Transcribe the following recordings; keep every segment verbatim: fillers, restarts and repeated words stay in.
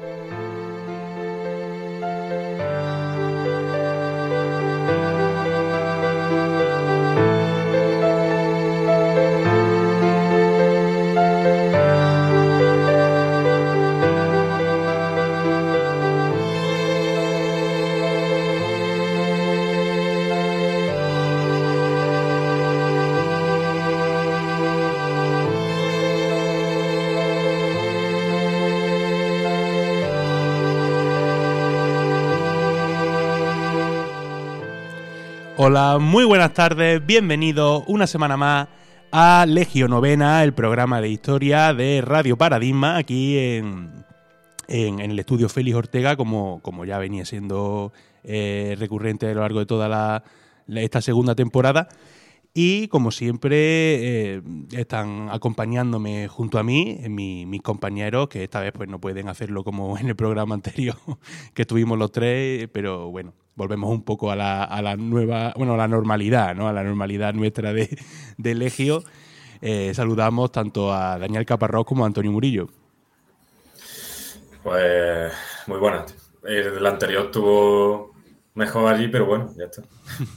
Hola, muy buenas tardes, bienvenidos una semana más a Legio Novena, el programa de historia de Radio Paradigma, aquí en, en, en el estudio Félix Ortega, como, como ya venía siendo eh, recurrente a lo largo de toda la, la, esta segunda temporada. Y como siempre eh, están acompañándome junto a mí mi, mis compañeros, que esta vez pues no pueden hacerlo como en el programa anterior, que estuvimos los tres, pero bueno, volvemos un poco a la, a la nueva, bueno, a la normalidad, ¿no? A la normalidad nuestra de, de Legio. Eh, saludamos tanto a Daniel Caparrós como a Antonio Murillo. Pues muy buenas. El anterior estuvo mejor allí, pero bueno, ya está.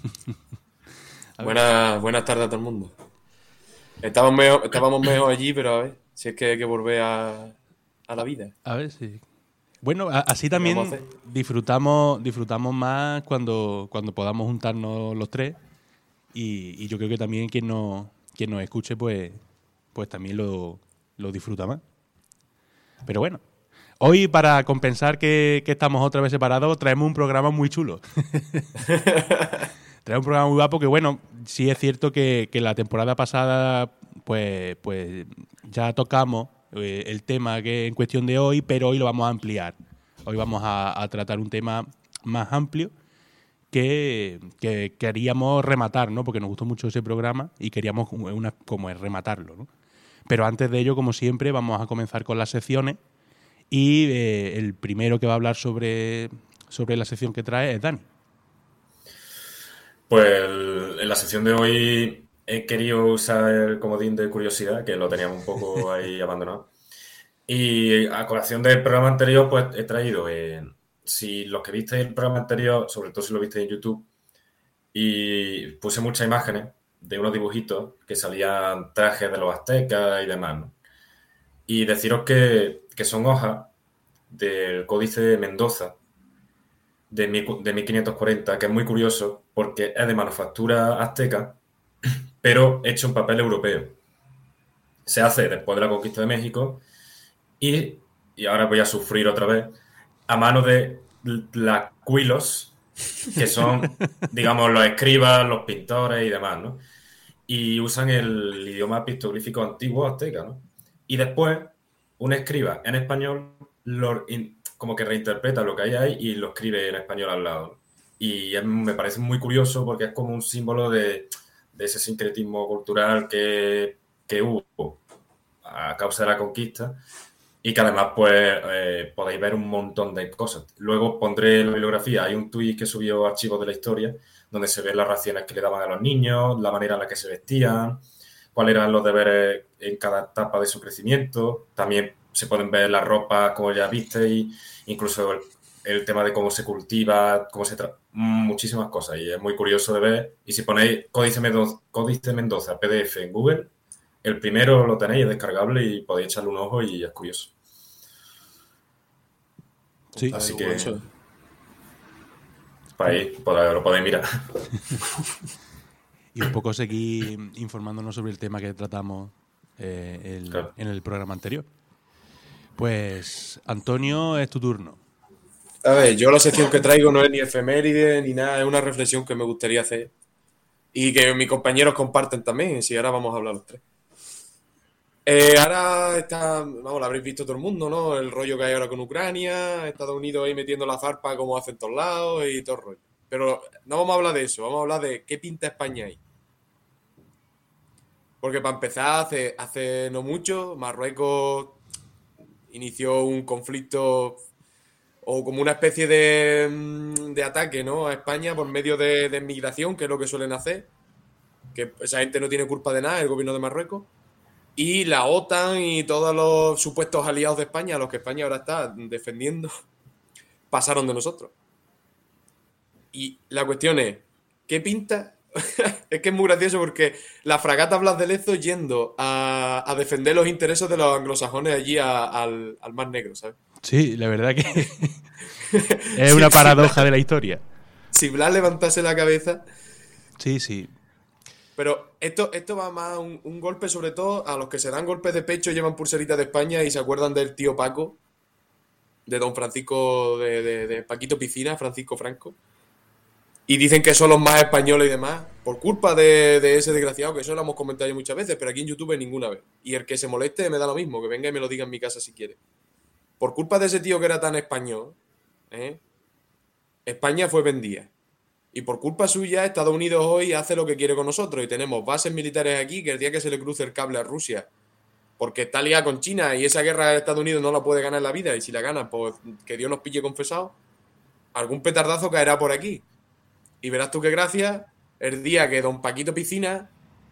Buenas, buenas tardes a todo el mundo. Estábamos mejor, estábamos mejor allí, pero a ver, si es que hay que volver a, a la vida. A ver si... Sí. Bueno, así también disfrutamos disfrutamos más cuando, cuando podamos juntarnos los tres y, y yo creo que también quien nos, quien nos escuche pues, pues también lo, lo disfruta más. Pero bueno, hoy para compensar que, que estamos otra vez separados traemos un programa muy chulo. Traemos un programa muy guapo que bueno, sí es cierto que, que la temporada pasada pues, pues ya tocamos el tema que en cuestión de hoy, pero hoy lo vamos a ampliar. Hoy vamos a, a tratar un tema más amplio que, que queríamos rematar, ¿no? Porque nos gustó mucho ese programa y queríamos una, como es rematarlo, ¿no? Pero antes de ello, como siempre, vamos a comenzar con las secciones y eh, el primero que va a hablar sobre, sobre la sección que trae es Dani. Pues el, en la sección de hoy he querido usar el comodín de curiosidad, que lo teníamos un poco ahí abandonado. Y a colación del programa anterior, pues he traído, eh, si los que visteis el programa anterior, sobre todo si lo visteis en YouTube, y puse muchas imágenes de unos dibujitos que salían trajes de los aztecas y demás, ¿no? Y deciros que, que son hojas del Códice de Mendoza de, de mil quinientos cuarenta, que es muy curioso porque es de manufactura azteca, pero hecho en papel europeo. Se hace después de la conquista de México y, y ahora voy a sufrir otra vez, a mano de tlacuilos, que son, digamos, los escribas, los pintores y demás, ¿no? Y usan el idioma pictoglífico antiguo azteca, ¿no? Y después, un escriba en español lo, como que reinterpreta lo que hay ahí y lo escribe en español al lado, ¿no? Y es, me parece muy curioso porque es como un símbolo de, de ese sincretismo cultural que, que hubo a causa de la conquista y que además pues eh, podéis ver un montón de cosas. Luego pondré en la bibliografía, hay un tuit que subió Archivos de la Historia donde se ven las raciones que le daban a los niños, la manera en la que se vestían, cuáles eran los deberes en cada etapa de su crecimiento. También se pueden ver las ropas, como ya visteis, incluso el, el tema de cómo se cultiva, cómo se tra- muchísimas cosas. Y es muy curioso de ver. Y si ponéis Códice Mendoza, Códice Mendoza P D F en Google, el primero lo tenéis, es descargable y podéis echarle un ojo y es curioso. Sí. Así que para ahí lo podéis mirar. Y un poco seguir informándonos sobre el tema que tratamos eh, el, claro. en el programa anterior. Pues, Antonio, es tu turno. A ver, yo la sección que traigo no es ni efeméride ni nada, es una reflexión que me gustaría hacer y que mis compañeros comparten también, si ahora vamos a hablar los tres. Eh, ahora está, vamos, lo habréis visto todo el mundo, ¿no? El rollo que hay ahora con Ucrania, Estados Unidos ahí metiendo la zarpa como hacen todos lados y todo el rollo. Pero no vamos a hablar de eso, vamos a hablar de qué pinta España ahí. Porque para empezar, hace, hace no mucho, Marruecos inició un conflicto o como una especie de, de ataque, ¿no?, a España por medio de, de migración, que es lo que suelen hacer. Que esa gente no tiene culpa de nada, el gobierno de Marruecos. Y la OTAN y todos los supuestos aliados de España, a los que España ahora está defendiendo, pasaron de nosotros. Y la cuestión es, ¿qué pinta? Es que es muy gracioso porque la fragata Blas de Lezo yendo a, a defender los intereses de los anglosajones allí a, al, al Mar Negro, ¿sabes? Sí, la verdad que es una paradoja de la historia. Si Blas levantase la cabeza... Sí, sí. Pero esto, esto va más a un, un golpe, sobre todo a los que se dan golpes de pecho, llevan pulseritas de España y se acuerdan del tío Paco, de don Francisco, de, de, de Paquito Piscina, Francisco Franco. Y dicen que son los más españoles y demás, por culpa de, de ese desgraciado, que eso lo hemos comentado ya muchas veces, pero aquí en YouTube ninguna vez. Y el que se moleste me da lo mismo, que venga y me lo diga en mi casa si quiere. Por culpa de ese tío que era tan español, ¿eh? España fue vendida. Y por culpa suya, Estados Unidos hoy hace lo que quiere con nosotros. Y tenemos bases militares aquí que el día que se le cruce el cable a Rusia, porque está liada con China y esa guerra de Estados Unidos no la puede ganar en la vida, y si la gana, pues que Dios nos pille confesado, algún petardazo caerá por aquí. Y verás tú qué gracia el día que don Paquito Piscina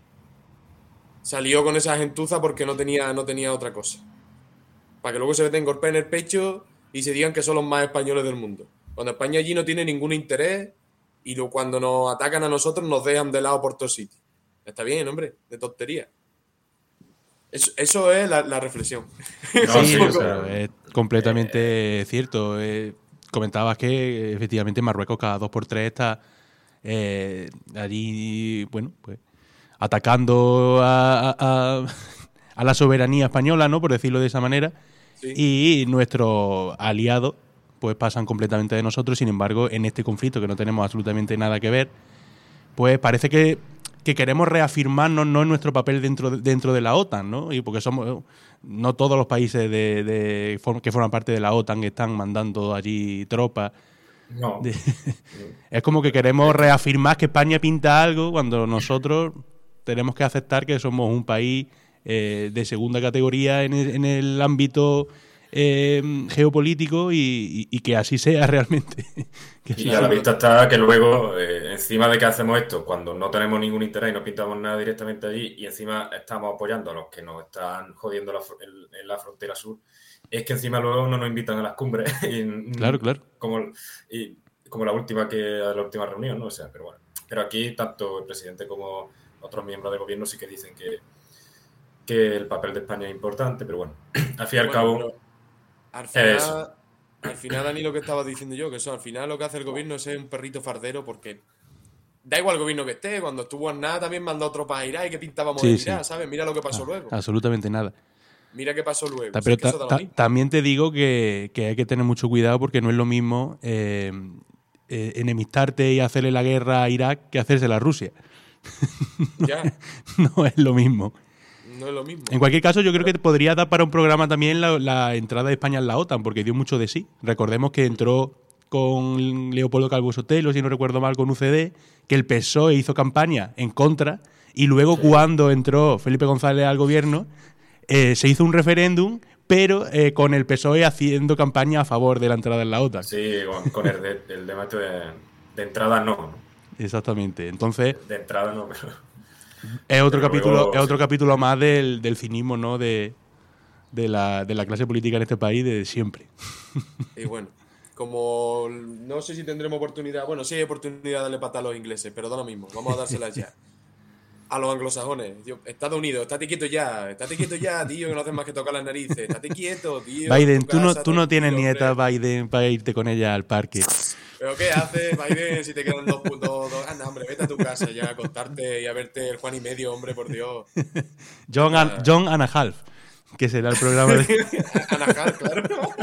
salió con esa gentuza porque no tenía, no tenía otra cosa. Para que luego se den golpes en el pecho y se digan que son los más españoles del mundo. Cuando España allí no tiene ningún interés y lo, cuando nos atacan a nosotros nos dejan de lado por todos sitios. Está bien, hombre, de tontería. Eso, eso es la, la reflexión. No, sí, o sea, es completamente eh, cierto. Eh, comentabas que efectivamente Marruecos cada dos por tres está eh, allí, bueno, pues atacando a, a, a la soberanía española, ¿no? Por decirlo de esa manera. Sí. Y nuestros aliados pues pasan completamente de nosotros. Sin embargo, en este conflicto que no tenemos absolutamente nada que ver, pues parece que, que queremos reafirmarnos, ¿no?, en nuestro papel dentro de, dentro de la OTAN, ¿no? Y porque somos no todos los países de, de que forman parte de la OTAN que están mandando allí tropas. No. De, es como que queremos reafirmar que España pinta algo cuando nosotros tenemos que aceptar que somos un país eh, de segunda categoría en el, en el ámbito eh, geopolítico y, y, y que así sea realmente. Que y a la vista está que luego, eh, encima de que hacemos esto, cuando no tenemos ningún interés y no pintamos nada directamente allí, y encima estamos apoyando a los que nos están jodiendo la, en, en la frontera sur, es que encima luego no nos invitan a las cumbres. Y, claro, claro. Como, y, como la última que la última reunión, ¿no? O sea, pero bueno. Pero aquí tanto el presidente como otros miembros del gobierno sí que dicen que, que el papel de España es importante, pero bueno, al fin y al bueno, cabo... Al final, al final, Dani, lo que estaba diciendo yo, que eso, al final lo que hace el gobierno es ser un perrito fardero, porque da igual el gobierno que esté, cuando estuvo en nada también mandó tropas a Irak y que pintábamos sí, en Irak, sí. ¿sabes? Mira lo que pasó ah, luego. Absolutamente nada. Mira qué pasó luego. Ta, pero o sea, ta, ta, también te digo que, que hay que tener mucho cuidado porque no es lo mismo eh, eh, enemistarte y hacerle la guerra a Irak que hacérsela a Rusia. no, ya. no es lo mismo. No es lo mismo. En cualquier caso, yo creo que podría dar para un programa también la, la entrada de España en la OTAN, porque dio mucho de sí. Recordemos que entró con Leopoldo Calvo Sotelo, si no recuerdo mal, con U C D, que el P S O E hizo campaña en contra, y luego cuando entró Felipe González al gobierno, eh, se hizo un referéndum, pero eh, con el P S O E haciendo campaña a favor de la entrada en la OTAN. Sí, con, con el, de, el debate de, de entrada no. Exactamente. Entonces... De, de entrada no, pero... Es otro Pero capítulo, luego, es otro sí. capítulo más del, del cinismo, ¿no? De, de, la, de la clase política en este país de siempre. Y bueno, como no sé si tendremos oportunidad, bueno, sí hay oportunidad de darle patada a los ingleses, pero da lo mismo, vamos a dárselas ya. A los anglosajones, tío, Estados Unidos, estate quieto ya, estate quieto ya, tío, que no haces más que tocar las narices, estate quieto, tío. Biden, tu tú no, casa, tú no tienes tranquilo, nieta, hombre. Biden, para irte con ella al parque. ¿Pero qué haces, Biden, si te quedan dos puntos? Dos... Anda, hombre, vete a tu casa ya a acostarte y a verte el Juan y medio, hombre, por Dios. John, and, John and a Half, que será el programa de... Anajar, claro.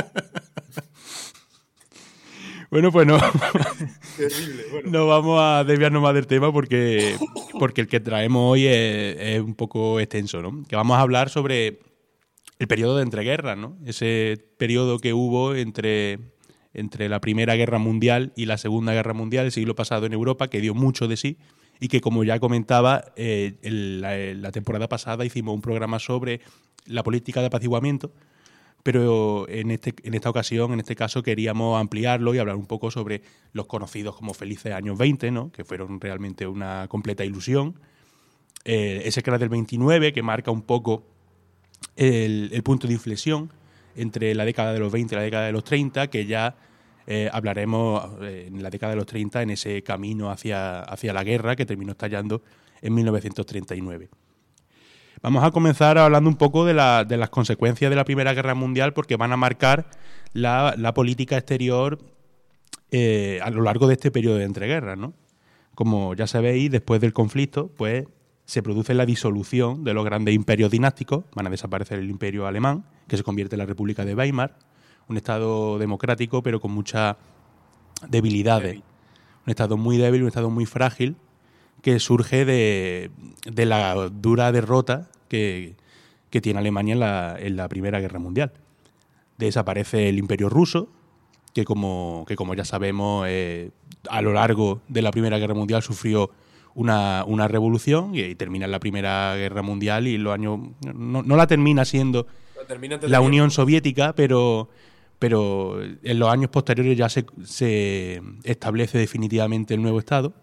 Bueno, pues no, Terrible, bueno. no vamos a desviarnos más del tema porque, porque el que traemos hoy es, es un poco extenso, ¿no? Que vamos a hablar sobre el periodo de entreguerras, ¿no? Ese periodo que hubo entre... entre la Primera Guerra Mundial y la Segunda Guerra Mundial, el siglo pasado en Europa, que dio mucho de sí y que, como ya comentaba, eh, el, la, la temporada pasada hicimos un programa sobre la política de apaciguamiento, pero en, este, en esta ocasión, en este caso, queríamos ampliarlo y hablar un poco sobre los conocidos como felices años veinte, ¿no?, que fueron realmente una completa ilusión. Eh, ese que era del veintinueve, que marca un poco el, el punto de inflexión entre la década de los veinte y la década de los treinta, que ya eh, hablaremos eh, en la década de los treinta en ese camino hacia, hacia la guerra que terminó estallando en mil novecientos treinta y nueve. Vamos a comenzar hablando un poco de, la, de las consecuencias de la Primera Guerra Mundial, porque van a marcar la, la política exterior eh, a lo largo de este periodo de entreguerras, ¿no? Como ya sabéis, después del conflicto, pues se produce la disolución de los grandes imperios dinásticos. Van a desaparecer el imperio alemán, que se convierte en la República de Weimar, un estado democrático pero con muchas debilidades. Un estado muy débil, un estado muy frágil, que surge de, de la dura derrota que, que tiene Alemania en la, en la Primera Guerra Mundial. Desaparece el imperio ruso, que como, que como ya sabemos, eh, a lo largo de la Primera Guerra Mundial sufrió una, una revolución y, y termina en la Primera Guerra Mundial y los años no, no la termina siendo la Unión Soviética, pero, pero en los años posteriores ya se, se establece definitivamente el nuevo Estado.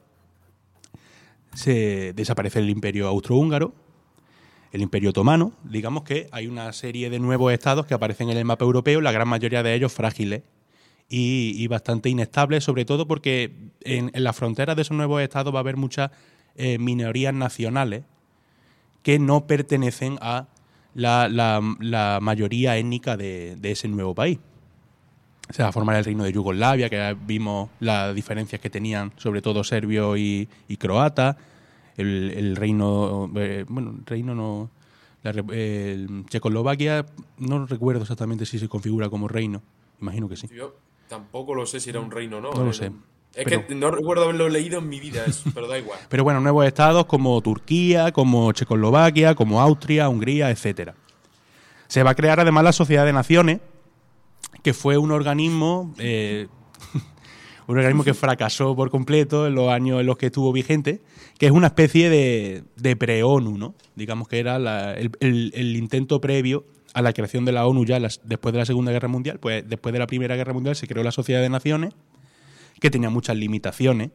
Se desaparece el imperio austrohúngaro, el imperio otomano. Digamos que hay una serie de nuevos estados que aparecen en el mapa europeo, la gran mayoría de ellos frágiles y, y bastante inestables, sobre todo porque en, en las fronteras de esos nuevos estados va a haber muchas eh, minorías nacionales que no pertenecen a la, la, la mayoría étnica de, de ese nuevo país. Se va a formar el reino de Yugoslavia, que ya vimos las diferencias que tenían, sobre todo serbios y, y croatas. El, el reino, eh, bueno, el reino no, la, el Checoslovaquia, no recuerdo exactamente si se configura como reino. Imagino que sí. Yo tampoco lo sé si era un reino o no. No lo sé. Es pero, que no recuerdo haberlo leído en mi vida, eso, pero da igual. Pero bueno, nuevos estados como Turquía, como Checoslovaquia, como Austria, Hungría, etcétera. Se va a crear además la Sociedad de Naciones, que fue un organismo eh, un organismo que fracasó por completo en los años en los que estuvo vigente, que es una especie de, de pre-ONU, ¿no? Digamos que era la, el, el, el intento previo a la creación de la ONU ya las, después de la Segunda Guerra Mundial. Pues después de la Primera Guerra Mundial se creó la Sociedad de Naciones, que tenía muchas limitaciones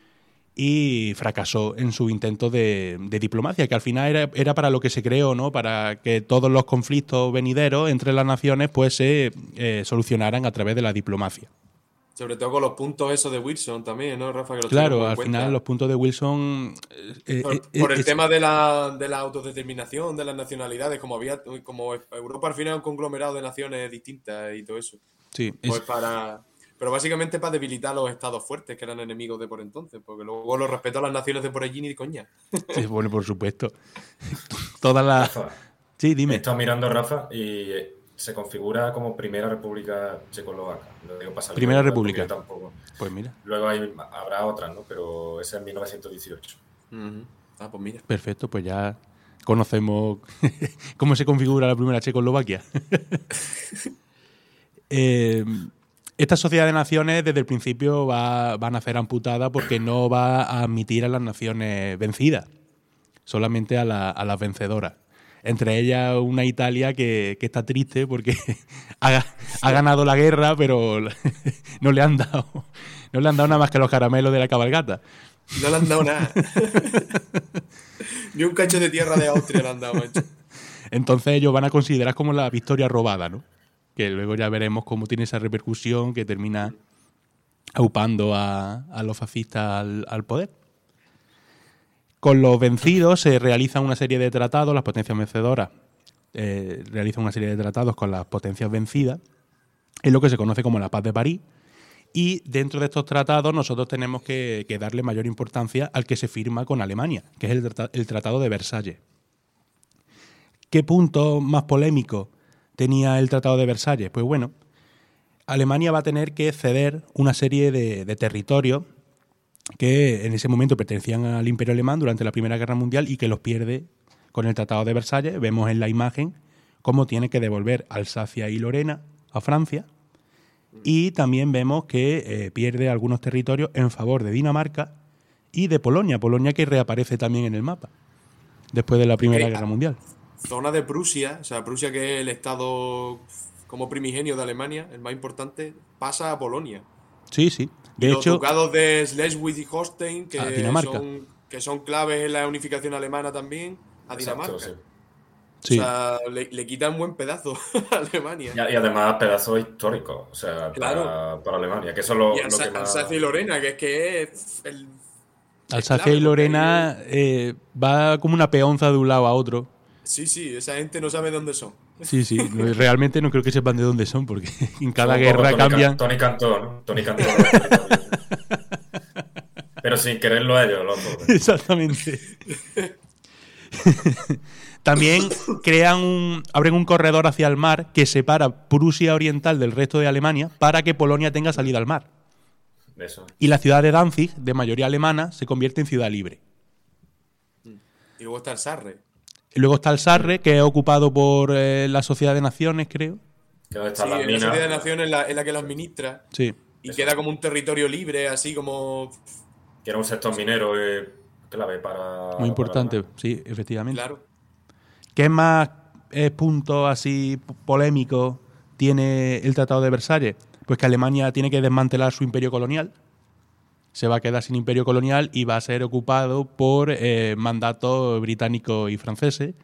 y fracasó en su intento de, de diplomacia, que al final era, era para lo que se creó, ¿no? Para que todos los conflictos venideros entre las naciones pues se eh, solucionaran a través de la diplomacia. Sobre todo con los puntos esos de Wilson también, ¿no, Rafa? Que los claro, al final los puntos de Wilson... Eh, por, eh, por el es, tema de la, de la autodeterminación, de las nacionalidades, como había como Europa al final es un conglomerado de naciones distintas y todo eso. Sí. Pues es, para... Pero básicamente para debilitar los estados fuertes, que eran enemigos de por entonces, porque luego los respetó a las naciones de por allí ni de coña. Sí, bueno, por supuesto. Todas las... Sí, dime. He estado mirando, Rafa, y se configura como Primera República Checoslovaca. Lo digo para Primera República. Tampoco. Pues mira. Luego hay, habrá otras, ¿no? Pero esa es mil novecientos dieciocho. Uh-huh. Ah, pues mira. Perfecto, pues ya conocemos cómo se configura la Primera Checoslovaquia. eh... Esta Sociedad de Naciones desde el principio va, van a ser amputada porque no va a admitir a las naciones vencidas, solamente a, la, a las vencedoras. Entre ellas una Italia que, que está triste porque ha, ha ganado la guerra, pero no le han dado no le han dado nada más que los caramelos de la cabalgata. No le han dado nada. Ni un cacho de tierra de Austria le han dado, macho. Entonces ellos van a considerar como la victoria robada, ¿no? Que luego ya veremos cómo tiene esa repercusión que termina aupando a, a los fascistas al, al poder. Con los vencidos se realizan una serie de tratados, las potencias vencedoras eh, realizan una serie de tratados con las potencias vencidas, es lo que se conoce como la Paz de París, y dentro de estos tratados nosotros tenemos que, que darle mayor importancia al que se firma con Alemania, que es el, el Tratado de Versalles. ¿Qué punto más polémico tenía el Tratado de Versalles? Pues bueno, Alemania va a tener que ceder una serie de, de territorios que en ese momento pertenecían al Imperio Alemán durante la Primera Guerra Mundial y que los pierde con el Tratado de Versalles. Vemos en la imagen cómo tiene que devolver Alsacia y Lorena a Francia, y también vemos que eh, pierde algunos territorios en favor de Dinamarca y de Polonia, Polonia que reaparece también en el mapa después de la Primera okay. Guerra Mundial. Zona de Prusia, o sea, Prusia que es el estado como primigenio de Alemania, el más importante, pasa a Polonia. Sí, sí. De y hecho, los ducados de Schleswig y Holstein, que Dinamarca. son, que son claves en la unificación alemana también, a Dinamarca. Exacto, sí. Sí. O sea, le, le quitan buen pedazo a Alemania. Y, y además pedazos históricos, o sea, Claro. para, para Alemania, que eso es lo, Y lo Alsa- que más... Alsacia y Lorena, que es que es el... Alsacia clave, y Lorena eh, va como una peonza de un lado a otro. Sí, sí, esa gente no sabe dónde son. Sí, sí, no, realmente no creo que sepan de dónde son, porque en cada Son un poco guerra Tony cambian. Can- Tony Cantó, ¿no? Tony Cantó. Pero sin quererlo a ellos, los dos. Exactamente. También crean un, abren un corredor hacia el mar que separa Prusia Oriental del resto de Alemania para que Polonia tenga salida al mar. Eso. Y la ciudad de Danzig, de mayoría alemana, se convierte en ciudad libre. Y luego está el Sarre. Y luego está el Sarre, que es ocupado por eh, la Sociedad de Naciones, creo. Que donde Sí, están las la minas. Sociedad de Naciones es la, es la que lo administra. Sí. Y Eso. queda como un territorio libre, así como... Que era un sector minero eh, clave para. Muy importante, para sí, efectivamente. Claro. ¿Qué más eh, puntos así p- polémicos tiene el Tratado de Versalles? Pues que Alemania tiene que desmantelar su imperio colonial. Se va a quedar sin imperio colonial y va a ser ocupado por eh, mandatos británicos y franceses.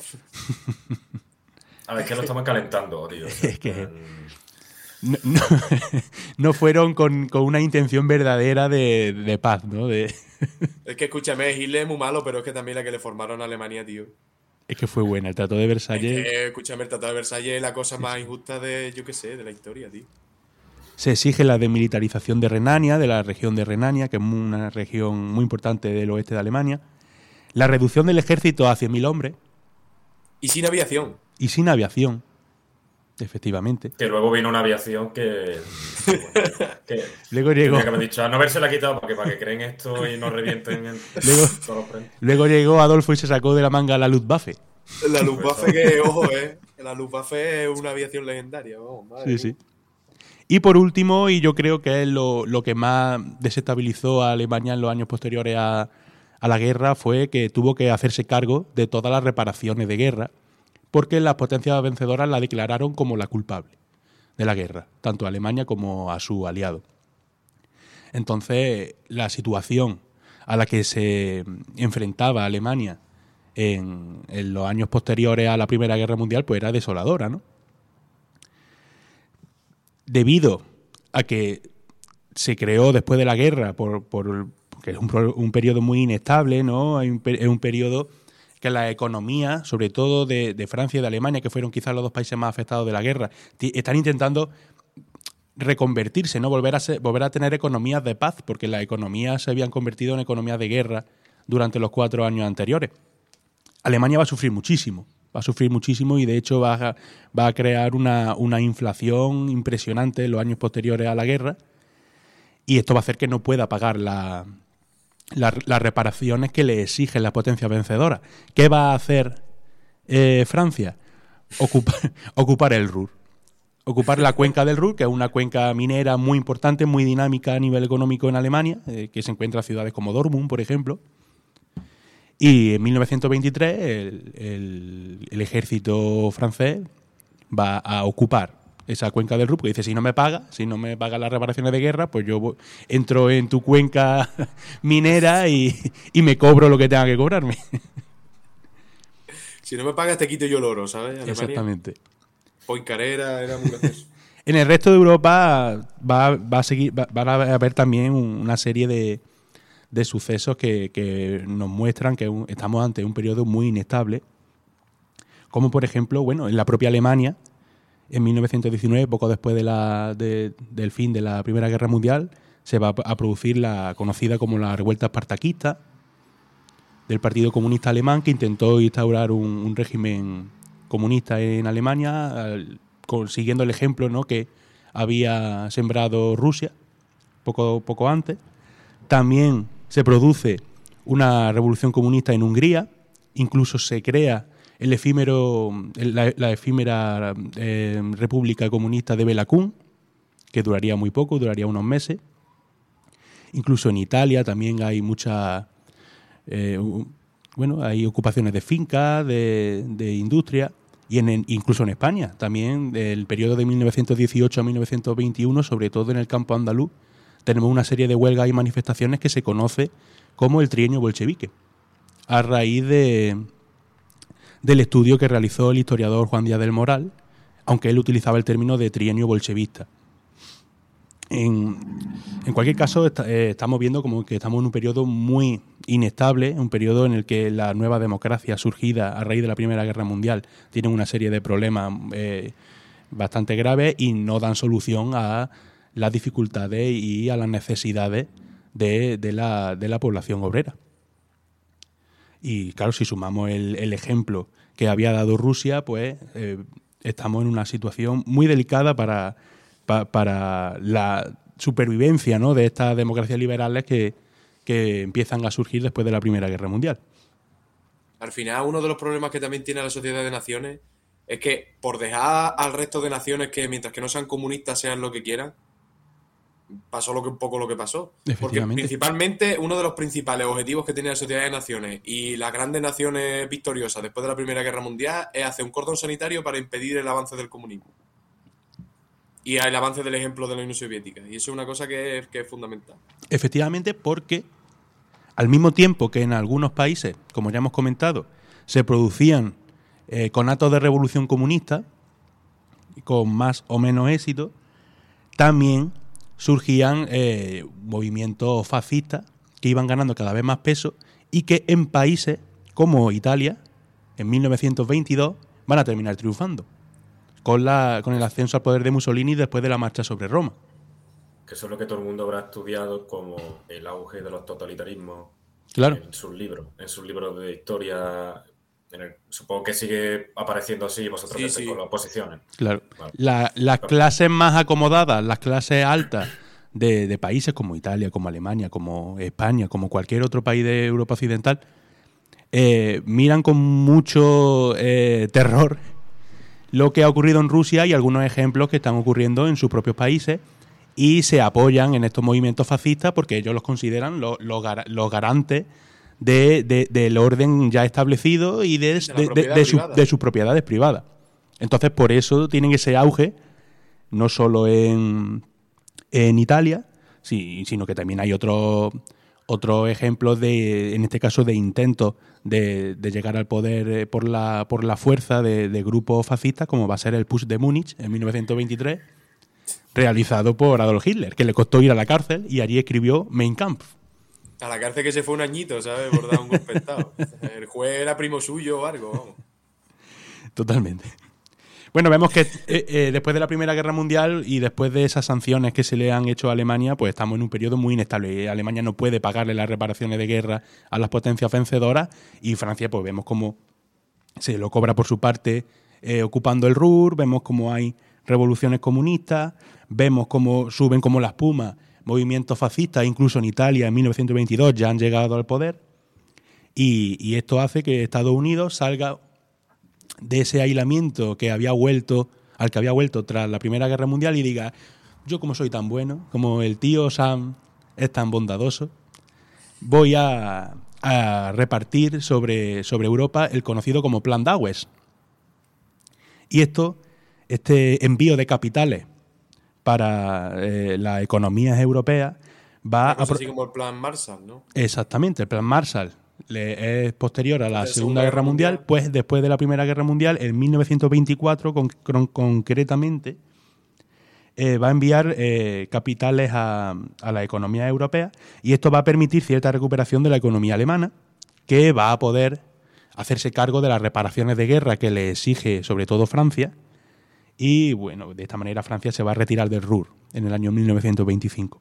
A ver, es que lo estamos calentando, tío. Es que- No, no- no fueron con, con una intención verdadera de, de paz, ¿no? De, Es que escúchame, Hitler es muy malo, pero es que también la que le formaron a Alemania, tío. es que fue buena. El Tratado de Es Versalles que, escúchame, el Tratado de Versalles es la cosa más injusta de, yo qué sé, de la historia, tío. se exige la desmilitarización de Renania, de la región de Renania, que es muy- una región muy importante del oeste de Alemania. La reducción del ejército a cien mil hombres Y sin aviación. y sin aviación, efectivamente. Que luego vino una aviación que. que Luego llegó, tenía que haber dicho, a no haberse la quitado para que, para que creen esto y no revienten en Luego- todos los frentes. luego llegó Adolfo y se sacó de la manga la Luftwaffe. La Luftwaffe que, ojo, eh. La Luftwaffe es una aviación legendaria, vamos, madre Sí, mía. sí. Y por último, y yo creo que es lo, lo que más desestabilizó a Alemania en los años posteriores a, a la guerra, fue que tuvo que hacerse cargo de todas las reparaciones de guerra, porque las potencias vencedoras la declararon como la culpable de la guerra, tanto a Alemania como a su aliado. Entonces, la situación a la que se enfrentaba Alemania en, en los años posteriores a la Primera Guerra Mundial, pues era desoladora, ¿no? Debido a que se creó después de la guerra, por, por que es un, pro- un periodo muy inestable, ¿no? Hay un pe- Es un periodo que la economía, sobre todo de, de Francia y de Alemania, que fueron quizás los dos países más afectados de la guerra, ti- están intentando reconvertirse, ¿no? Volver a ser- volver a tener economías de paz, porque las economías se habían convertido en economías de guerra durante los cuatro años anteriores. Alemania va a sufrir muchísimo, va a sufrir muchísimo y de hecho va a, va a crear una, una inflación impresionante en los años posteriores a la guerra, y esto va a hacer que no pueda pagar la, la- las reparaciones que le exigen las potencias vencedoras. ¿Qué va a hacer eh, Francia? Ocupar, ocupar el Ruhr. Ocupar la cuenca del Ruhr, que es una cuenca minera muy importante, muy dinámica a nivel económico en Alemania, eh, que se encuentra en ciudades como Dortmund, por ejemplo. Y en mil novecientos veintitrés el, el- el ejército francés va a ocupar esa cuenca del Ruhr, porque dice, si no me paga, si no me paga las reparaciones de guerra, pues yo voy- entro en tu cuenca minera y, y me cobro lo que tenga que cobrarme. Si no me pagas, te quito yo el oro, ¿sabes? Alemania. Exactamente. Poincarera era muy gracioso. En el resto de Europa va, va a seguir, va, van a haber también un- una serie de, de sucesos que, que nos muestran que un- estamos ante un periodo muy inestable, como por ejemplo, bueno, en la propia Alemania, en mil novecientos diecinueve, poco después de la, de- del fin de la Primera Guerra Mundial, se va a producir la conocida como la revuelta espartaquista del Partido Comunista Alemán, que intentó instaurar un, un régimen comunista en Alemania, al- con- siguiendo el ejemplo, ¿no?, que había sembrado Rusia poco, poco antes. También se produce una revolución comunista en Hungría, incluso se crea el efímero, la, la efímera eh, República Comunista de Bela Kun, que duraría muy poco, duraría unos meses. Incluso en Italia también hay mucha, eh, u- bueno, hay ocupaciones de fincas, de, de industria, y en, en- incluso en España también, del periodo de mil novecientos dieciocho a mil novecientos veintiuno, sobre todo en el campo andaluz, tenemos una serie de huelgas y manifestaciones que se conoce como el trienio bolchevique, a raíz de, del estudio que realizó el historiador Juan Díaz del Moral, aunque él utilizaba el término de trienio bolchevista. En, en cualquier caso, está, eh, estamos viendo como que estamos en un periodo muy inestable, un periodo en el que la nueva democracia surgida a raíz de la Primera Guerra Mundial tiene una serie de problemas eh, bastante graves y no dan solución a las dificultades y a las necesidades de, de, la, de la población obrera. Y claro, si sumamos el, el ejemplo que había dado Rusia, pues eh, estamos en una situación muy delicada para... para la supervivencia, ¿no?, de estas democracias liberales que, que empiezan a surgir después de la Primera Guerra Mundial. Al final, uno de los problemas que también tiene la sociedad de naciones es que por dejar al resto de naciones que mientras que no sean comunistas sean lo que quieran, pasó lo que un poco lo que pasó. Porque principalmente uno de los principales objetivos que tiene la sociedad de naciones y las grandes naciones victoriosas después de la Primera Guerra Mundial es hacer un cordón sanitario para impedir el avance del comunismo. Y el avance del ejemplo de la Unión Soviética. Y eso es una cosa que es, que es fundamental. Efectivamente, porque al mismo tiempo que en algunos países, como ya hemos comentado, se producían eh, conatos de revolución comunista, con más o menos éxito, también surgían eh, movimientos fascistas que iban ganando cada vez más peso y que en países como Italia, en mil novecientos veintidós, van a terminar triunfando. Con, la, con el ascenso al poder de Mussolini después de la marcha sobre Roma. Que eso es lo que todo el mundo habrá estudiado como el auge de los totalitarismos, claro, en sus libros, en sus libros de historia. En el, supongo que sigue apareciendo así, vosotros sí, que estáis sí. con las oposiciones. Claro. Vale. La, las clases más acomodadas, las clases altas de, de países como Italia, como Alemania, como España, como cualquier otro país de Europa Occidental, eh, miran con mucho eh, terror lo que ha ocurrido en Rusia y algunos ejemplos que están ocurriendo en sus propios países y se apoyan en estos movimientos fascistas porque ellos los consideran los, los, gar, los garantes de, de, del orden ya establecido y de, de, de, de, su, de sus propiedades privadas. Entonces, por eso tienen ese auge, no solo en, en Italia, sí, sino que también hay otros otros ejemplos de, en este caso, de intentos de, de llegar al poder por la, por la fuerza de, de grupos fascistas, como va a ser el Putsch de Múnich en mil novecientos veintitrés, realizado por Adolf Hitler, que le costó ir a la cárcel y allí escribió Mein Kampf. A la cárcel que se fue un añito, ¿sabes? Por dar un golpe de estado. El juez era primo suyo o algo, vamos. Totalmente. Bueno, vemos que eh, eh, después de la Primera Guerra Mundial y después de esas sanciones que se le han hecho a Alemania, pues estamos en un periodo muy inestable. Alemania no puede pagarle las reparaciones de guerra a las potencias vencedoras y Francia, pues vemos cómo se lo cobra por su parte eh, ocupando el Ruhr, vemos cómo hay revoluciones comunistas, vemos cómo suben como la espuma movimientos fascistas, incluso en Italia en mil novecientos veintidós ya han llegado al poder y, y esto hace que Estados Unidos salga de ese aislamiento que había vuelto, al que había vuelto tras la Primera Guerra Mundial y diga, yo como soy tan bueno, como el tío Sam es tan bondadoso, voy a, a repartir sobre, sobre Europa el conocido como Plan Dawes. Y esto, este envío de capitales para eh, las economías europeas va a... Pro- así como el Plan Marshall, ¿no? Exactamente, el Plan Marshall. Le, es posterior a la, la Segunda, Segunda Guerra Mundial, Mundial, pues después de la Primera Guerra Mundial, en mil novecientos veinticuatro con, con, concretamente, eh, va a enviar eh, capitales a, a la economía europea y esto va a permitir cierta recuperación de la economía alemana, que va a poder hacerse cargo de las reparaciones de guerra que le exige sobre todo Francia y, bueno, de esta manera Francia se va a retirar del Ruhr en el año mil novecientos veinticinco.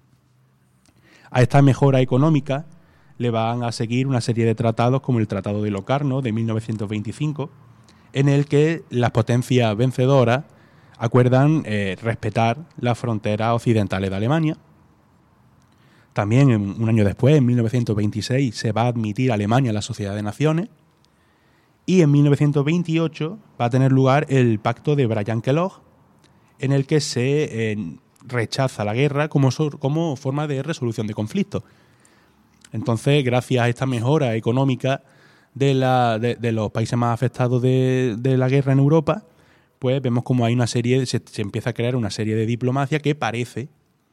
A esta mejora económica le van a seguir una serie de tratados como el Tratado de Locarno de mil novecientos veinticinco, en el que las potencias vencedoras acuerdan eh, respetar las fronteras occidentales de Alemania. También, un año después, en mil novecientos veintiséis, se va a admitir a Alemania a la Sociedad de Naciones y en mil novecientos veintiocho va a tener lugar el Pacto de Bryan-Kellogg, en el que se eh, rechaza la guerra como, so- como forma de resolución de conflictos. Entonces, gracias a esta mejora económica de, la, de, de los países más afectados de, de la guerra en Europa, pues vemos como hay una serie, se, se empieza a crear una serie de diplomacia que parece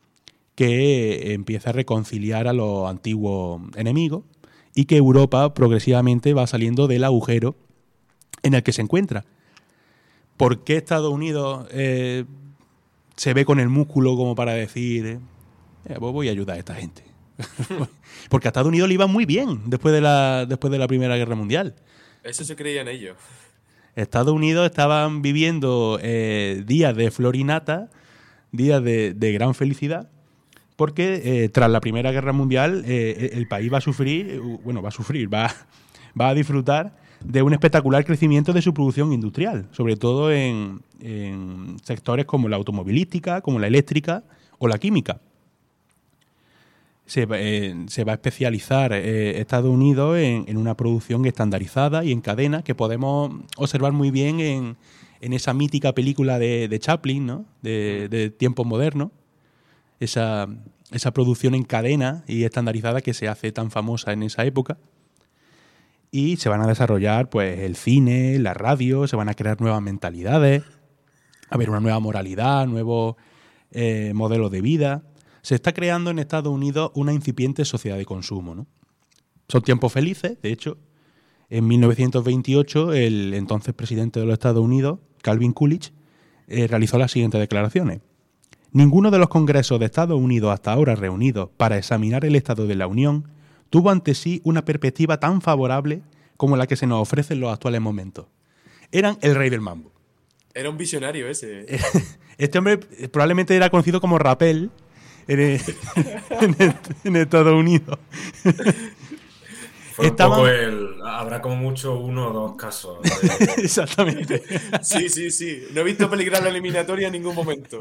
que empieza a reconciliar a los antiguos enemigos y que Europa progresivamente va saliendo del agujero en el que se encuentra. ¿Por qué Estados Unidos eh, se ve con el músculo como para decir, eh, pues voy a ayudar a esta gente? Porque a Estados Unidos le iba muy bien después de la, después de la Primera Guerra Mundial. Eso se creían ellos. Estados Unidos estaban viviendo eh, días de flor y nata, días de, de gran felicidad, porque eh, tras la Primera Guerra Mundial eh, el país va a sufrir, bueno, va a sufrir, va, va a disfrutar de un espectacular crecimiento de su producción industrial, sobre todo en, en sectores como la automovilística, como la eléctrica o la química. Se, eh, se va a especializar eh, Estados Unidos en, en una producción estandarizada y en cadena que podemos observar muy bien en, en esa mítica película de, de Chaplin, ¿no? de, de tiempos modernos, esa, esa producción en cadena y estandarizada que se hace tan famosa en esa época. Y se van a desarrollar pues el cine, la radio, se van a crear nuevas mentalidades, a haber una nueva moralidad, nuevos eh, modelos de vida. Se está creando en Estados Unidos una incipiente sociedad de consumo, ¿no? Son tiempos felices. De hecho, en mil novecientos veintiocho el entonces presidente de los Estados Unidos, Calvin Coolidge, eh, realizó las siguientes declaraciones. Ninguno de los congresos de Estados Unidos hasta ahora reunidos para examinar el estado de la Unión tuvo ante sí una perspectiva tan favorable como la que se nos ofrece en los actuales momentos. Eran el rey del mambo. Era un visionario ese. Este hombre probablemente era conocido como Rappel en, el, en, el, en Estados Unidos. Fue Estaban... un poco el... Habrá como mucho uno o dos casos. Exactamente. Sí, sí, sí. No he visto peligrar la eliminatoria en ningún momento.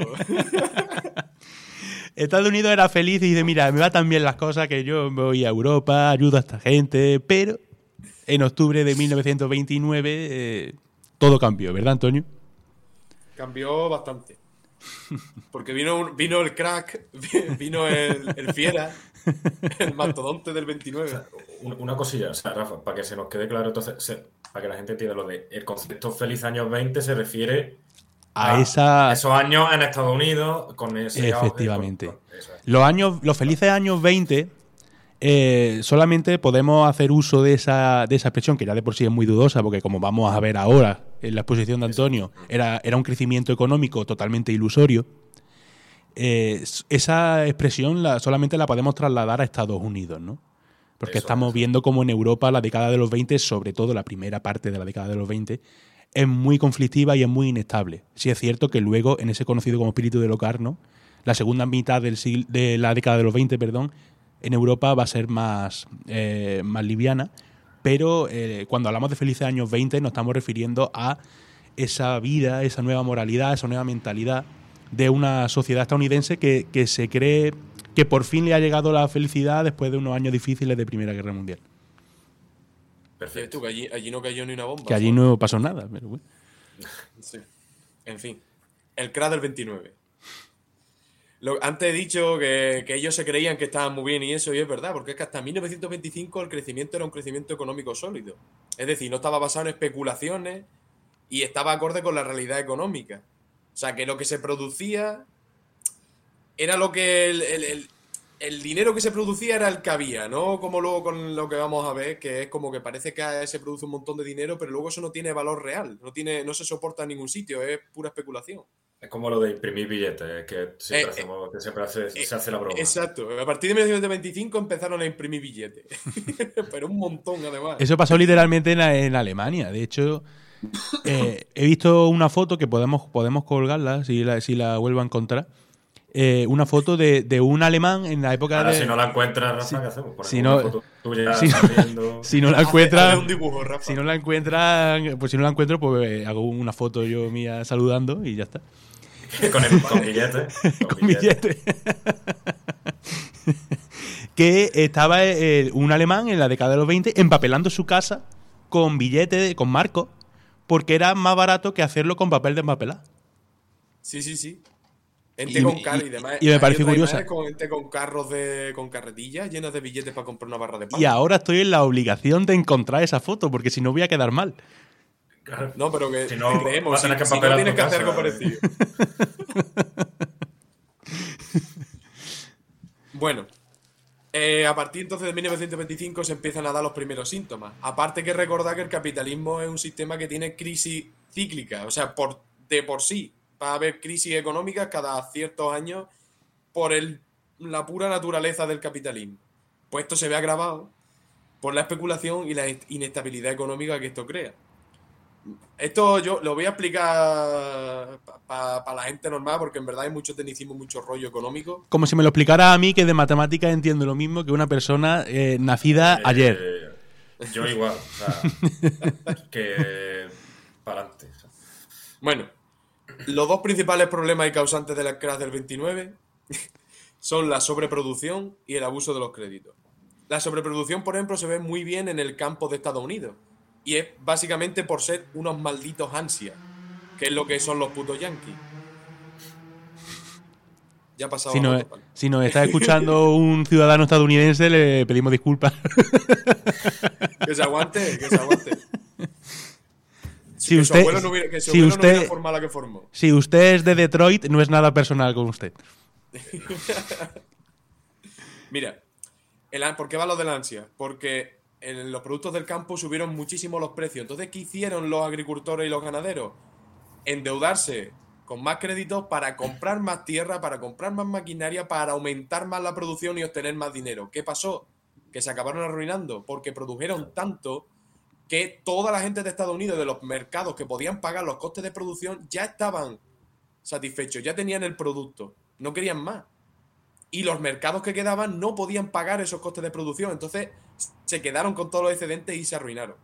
Estados Unidos era feliz y dice, mira, me va tan bien las cosas que yo voy a Europa, ayudo a esta gente, pero en octubre de mil novecientos veintinueve eh, todo cambió, ¿verdad, Antonio? Cambió bastante. Porque vino, un, vino el crack, vino el, el fiera, el mastodonte del veintinueve. O sea, una cosilla, o sea, Rafa, para que se nos quede claro, entonces, se, para que la gente entienda lo de el concepto feliz años veinte se refiere a, a esa... esos años en Estados Unidos con ese efectivamente auge, con, con, eso. Los años, los felices años veinte eh, solamente podemos hacer uso de esa, de esa expresión, que ya de por sí es muy dudosa, porque como vamos a ver ahora en la exposición de Antonio, era, era un crecimiento económico totalmente ilusorio. Eh, esa expresión la, solamente la podemos trasladar a Estados Unidos, ¿no? Porque eso, estamos eso. viendo como en Europa la década de los veinte, sobre todo la primera parte de la década de los veinte, es muy conflictiva y es muy inestable. Sí es cierto que luego, en ese conocido como espíritu de Locarno, la segunda mitad del siglo, de la década de los veinte, perdón, en Europa va a ser más, eh, más liviana, pero eh, cuando hablamos de felices años veinte nos estamos refiriendo a esa vida, esa nueva moralidad, esa nueva mentalidad de una sociedad estadounidense que, que se cree que por fin le ha llegado la felicidad después de unos años difíciles de Primera Guerra Mundial. Perfecto, que allí, allí no cayó ni una bomba. Que allí no pasó nada, pero bueno. Sí. En fin, el crack del veintinueve. Lo, antes he dicho que, que ellos se creían que estaban muy bien y eso, y es verdad, porque es que hasta mil novecientos veinticinco el crecimiento era un crecimiento económico sólido. Es decir, no estaba basado en especulaciones y estaba acorde con la realidad económica. O sea, que lo que se producía era lo que el, el, el, el dinero que se producía era el que había, ¿no? Como luego con lo que vamos a ver, que es como que parece que se produce un montón de dinero, pero luego eso no tiene valor real, no tiene, no se soporta en ningún sitio, es pura especulación. Es como lo de imprimir billetes, que siempre, eh, hacemos, que siempre hace, eh, se hace la broma. Exacto, a partir de mil novecientos veinticinco empezaron a imprimir billetes, pero un montón además. Eso pasó literalmente en, en Alemania, de hecho... Eh, he visto una foto que podemos, podemos colgarla si la, si la vuelvo a encontrar. Eh, una foto de, de un alemán en la época Ahora, de. Si no la encuentras, Rafa, si, ¿qué hacemos? Ponemos si no, una foto tuya si, saliendo... si no la encuentras. un dibujo, Rafa. Si no la encuentran, pues si no la encuentro, pues eh, hago una foto yo mía saludando y ya está. con, el, con billetes. Con, con billetes. Que estaba eh, un alemán en la década de los veinte empapelando su casa con billetes, con marcos, porque era más barato que hacerlo con papel de empapelar. Sí, sí, sí. Gente y, con carros y, y demás. Y me pareció curiosa. Con gente con carros de, con carretillas llenas de billetes para comprar una barra de pan. Y ahora estoy en la obligación de encontrar esa foto, porque si no voy a quedar mal. Claro. No, pero que si no, creemos, si, que si no tienes que hacer algo parecido. Bueno. Eh, a partir entonces de mil novecientos veinticinco se empiezan a dar los primeros síntomas. Aparte que recordar que el capitalismo es un sistema que tiene crisis cíclicas, o sea, por, de por sí va a haber crisis económicas cada ciertos años por el, la pura naturaleza del capitalismo. Pues esto se ve agravado por la especulación y la inestabilidad económica que esto crea. Esto yo lo voy a explicar para pa, pa la gente normal, porque en verdad hay mucho tecnicismo, mucho rollo económico. Como si me lo explicara a mí, que de matemáticas entiendo lo mismo que una persona eh, nacida Eh, ayer. Yo igual, o sea, que para adelante. Bueno, los dos principales problemas y causantes de la crash del veintinueve son la sobreproducción y el abuso de los créditos. La sobreproducción, por ejemplo, se ve muy bien en el campo de Estados Unidos. Y es básicamente por ser unos malditos ansias, que es lo que son los putos yankees. Ya ha pasado. Si, no, otro, si nos está escuchando un ciudadano estadounidense, le pedimos disculpas. Que se aguante, que se aguante. Si que usted, su abuelo no hubiera, que su si abuelo usted, no hubiera formado la que formó. Si usted es de Detroit, no es nada personal con usted. Mira, el, ¿por qué va lo del ansia? Porque en los productos del campo subieron muchísimo los precios. Entonces, ¿qué hicieron los agricultores y los ganaderos? Endeudarse con más créditos para comprar más tierra, para comprar más maquinaria, para aumentar más la producción y obtener más dinero. ¿Qué pasó? Que se acabaron arruinando porque produjeron tanto que toda la gente de Estados Unidos, de los mercados que podían pagar los costes de producción, ya estaban satisfechos, ya tenían el producto, no querían más. Y los mercados que quedaban no podían pagar esos costes de producción, entonces se quedaron con todos los excedentes y se arruinaron.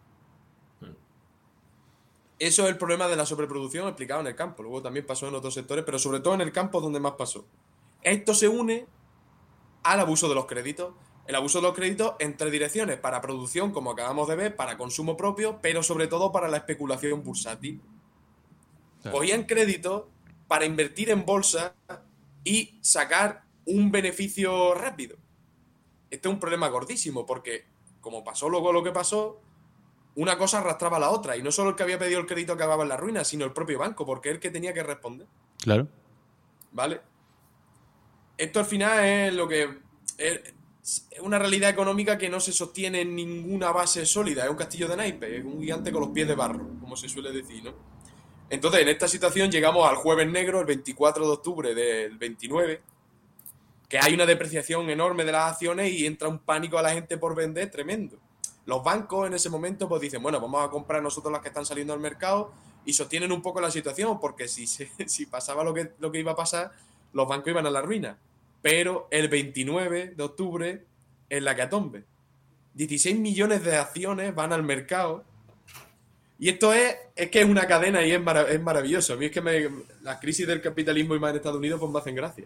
Eso es el problema de la sobreproducción explicado en el campo. Luego también pasó en otros sectores, pero sobre todo en el campo es donde más pasó. Esto se une al abuso de los créditos. El abuso de los créditos en tres direcciones: para producción, como acabamos de ver, para consumo propio, pero sobre todo para la especulación bursátil. Claro. Cogían créditos para invertir en bolsa y sacar un beneficio rápido. Este es un problema gordísimo, porque como pasó luego lo que pasó, una cosa arrastraba a la otra, y no solo el que había pedido el crédito acababa en la ruina, sino el propio banco, porque es el que tenía que responder. Claro. ¿Vale? Esto al final es lo que... es una realidad económica que no se sostiene en ninguna base sólida, es un castillo de naipes, es un gigante con los pies de barro, como se suele decir, ¿no? Entonces, en esta situación llegamos al Jueves Negro, el veinticuatro de octubre del veintinueve, que hay una depreciación enorme de las acciones y entra un pánico a la gente por vender tremendo. Los bancos en ese momento pues dicen, bueno, vamos a comprar nosotros las que están saliendo al mercado, y sostienen un poco la situación, porque si, se, si pasaba lo que, lo que iba a pasar, los bancos iban a la ruina. Pero el veintinueve de octubre es la hecatombe. dieciséis millones de acciones van al mercado. Y esto es, es que es una cadena y es, marav- es maravilloso. A mí es que me, las crisis del capitalismo y más en Estados Unidos pues me hacen gracia.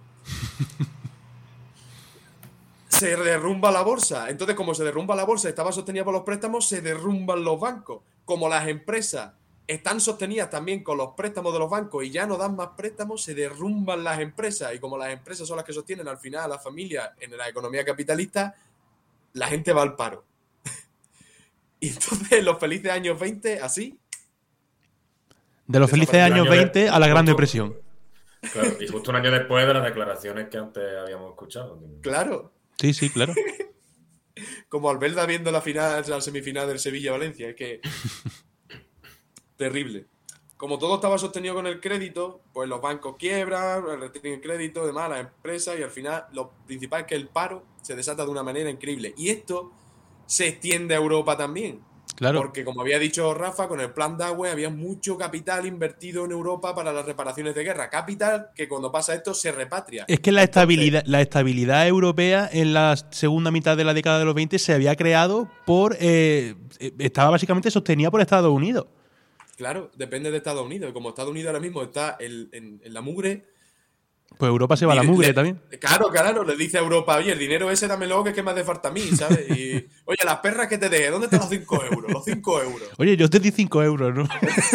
Se derrumba la bolsa. Entonces, como se derrumba la bolsa, estaba sostenida por los préstamos, se derrumban los bancos. Como las empresas están sostenidas también con los préstamos de los bancos y ya no dan más préstamos, se derrumban las empresas. Y como las empresas son las que sostienen al final a las familias en la economía capitalista, la gente va al paro. Y entonces, los felices años veinte, así. De los felices años veinte a la Gran Depresión. Claro, y justo un año después de las declaraciones que antes habíamos escuchado. Claro. Sí, sí, claro. Como Alberta viendo la final, la semifinal del Sevilla-Valencia. Es que... terrible. Como todo estaba sostenido con el crédito, pues los bancos quiebran, retienen crédito, demás, las empresas, y al final lo principal es que el paro se desata de una manera increíble. Y esto se extiende a Europa también. Claro. Porque, como había dicho Rafa, con el plan Dawe había mucho capital invertido en Europa para las reparaciones de guerra. Capital que cuando pasa esto se repatria. Es que la estabilidad, la estabilidad europea en la segunda mitad de la década de los veinte se había creado por... Eh, estaba básicamente sostenida por Estados Unidos. Claro, depende de Estados Unidos. Y como Estados Unidos ahora mismo está en, en, en la mugre... Pues Europa se va a la mugre le, también. Claro, claro, le dice a Europa, oye, el dinero ese dámelo, que es que me hace falta a mí, ¿sabes? Y, oye, las perras que te dejé, ¿dónde están los cinco euros? Los cinco euros. Oye, yo te di cinco euros, ¿no?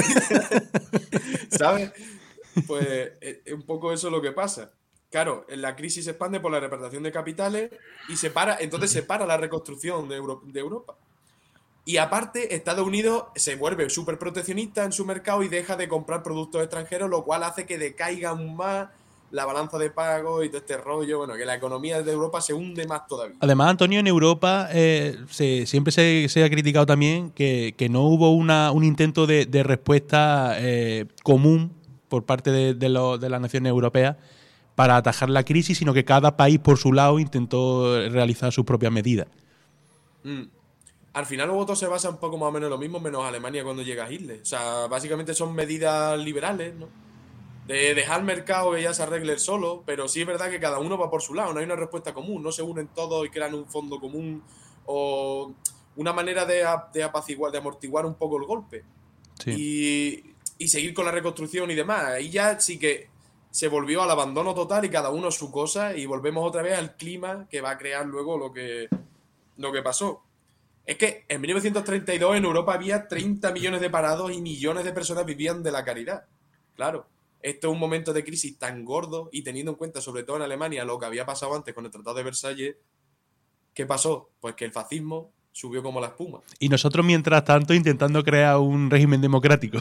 ¿Sabes? Pues es un poco eso lo que pasa. Claro, la crisis se expande por la repartición de capitales y se para, entonces se para la reconstrucción de, Euro, de Europa. Y aparte, Estados Unidos se vuelve súper proteccionista en su mercado y deja de comprar productos extranjeros, lo cual hace que decaigan más la balanza de pago y todo este rollo, bueno, que la economía de Europa se hunde más todavía. Además, Antonio, en Europa eh, se, siempre se, se ha criticado también que, que no hubo una, un intento de, de respuesta eh, común por parte de, de, lo, de las naciones europeas para atajar la crisis, sino que cada país por su lado intentó realizar sus propias medidas. Mm. Al final luego todo se basa un poco más o menos en lo mismo, menos Alemania cuando llega Hitler. O sea, básicamente son medidas liberales, ¿no? De dejar el mercado que ya se arregle solo, pero sí es verdad que cada uno va por su lado, no hay una respuesta común, no se unen todos y crean un fondo común o una manera de, de apaciguar, de amortiguar un poco el golpe. Sí. Y, y seguir con la reconstrucción y demás. Ahí ya sí que se volvió al abandono total y cada uno su cosa y volvemos otra vez al clima que va a crear luego lo que, lo que pasó. Es que en mil novecientos treinta y dos en Europa había treinta millones de parados y millones de personas vivían de la caridad. Claro. Esto es un momento de crisis tan gordo y teniendo en cuenta, sobre todo en Alemania, lo que había pasado antes con el Tratado de Versalles, ¿qué pasó? Pues que el fascismo subió como la espuma. Y nosotros, mientras tanto, intentando crear un régimen democrático.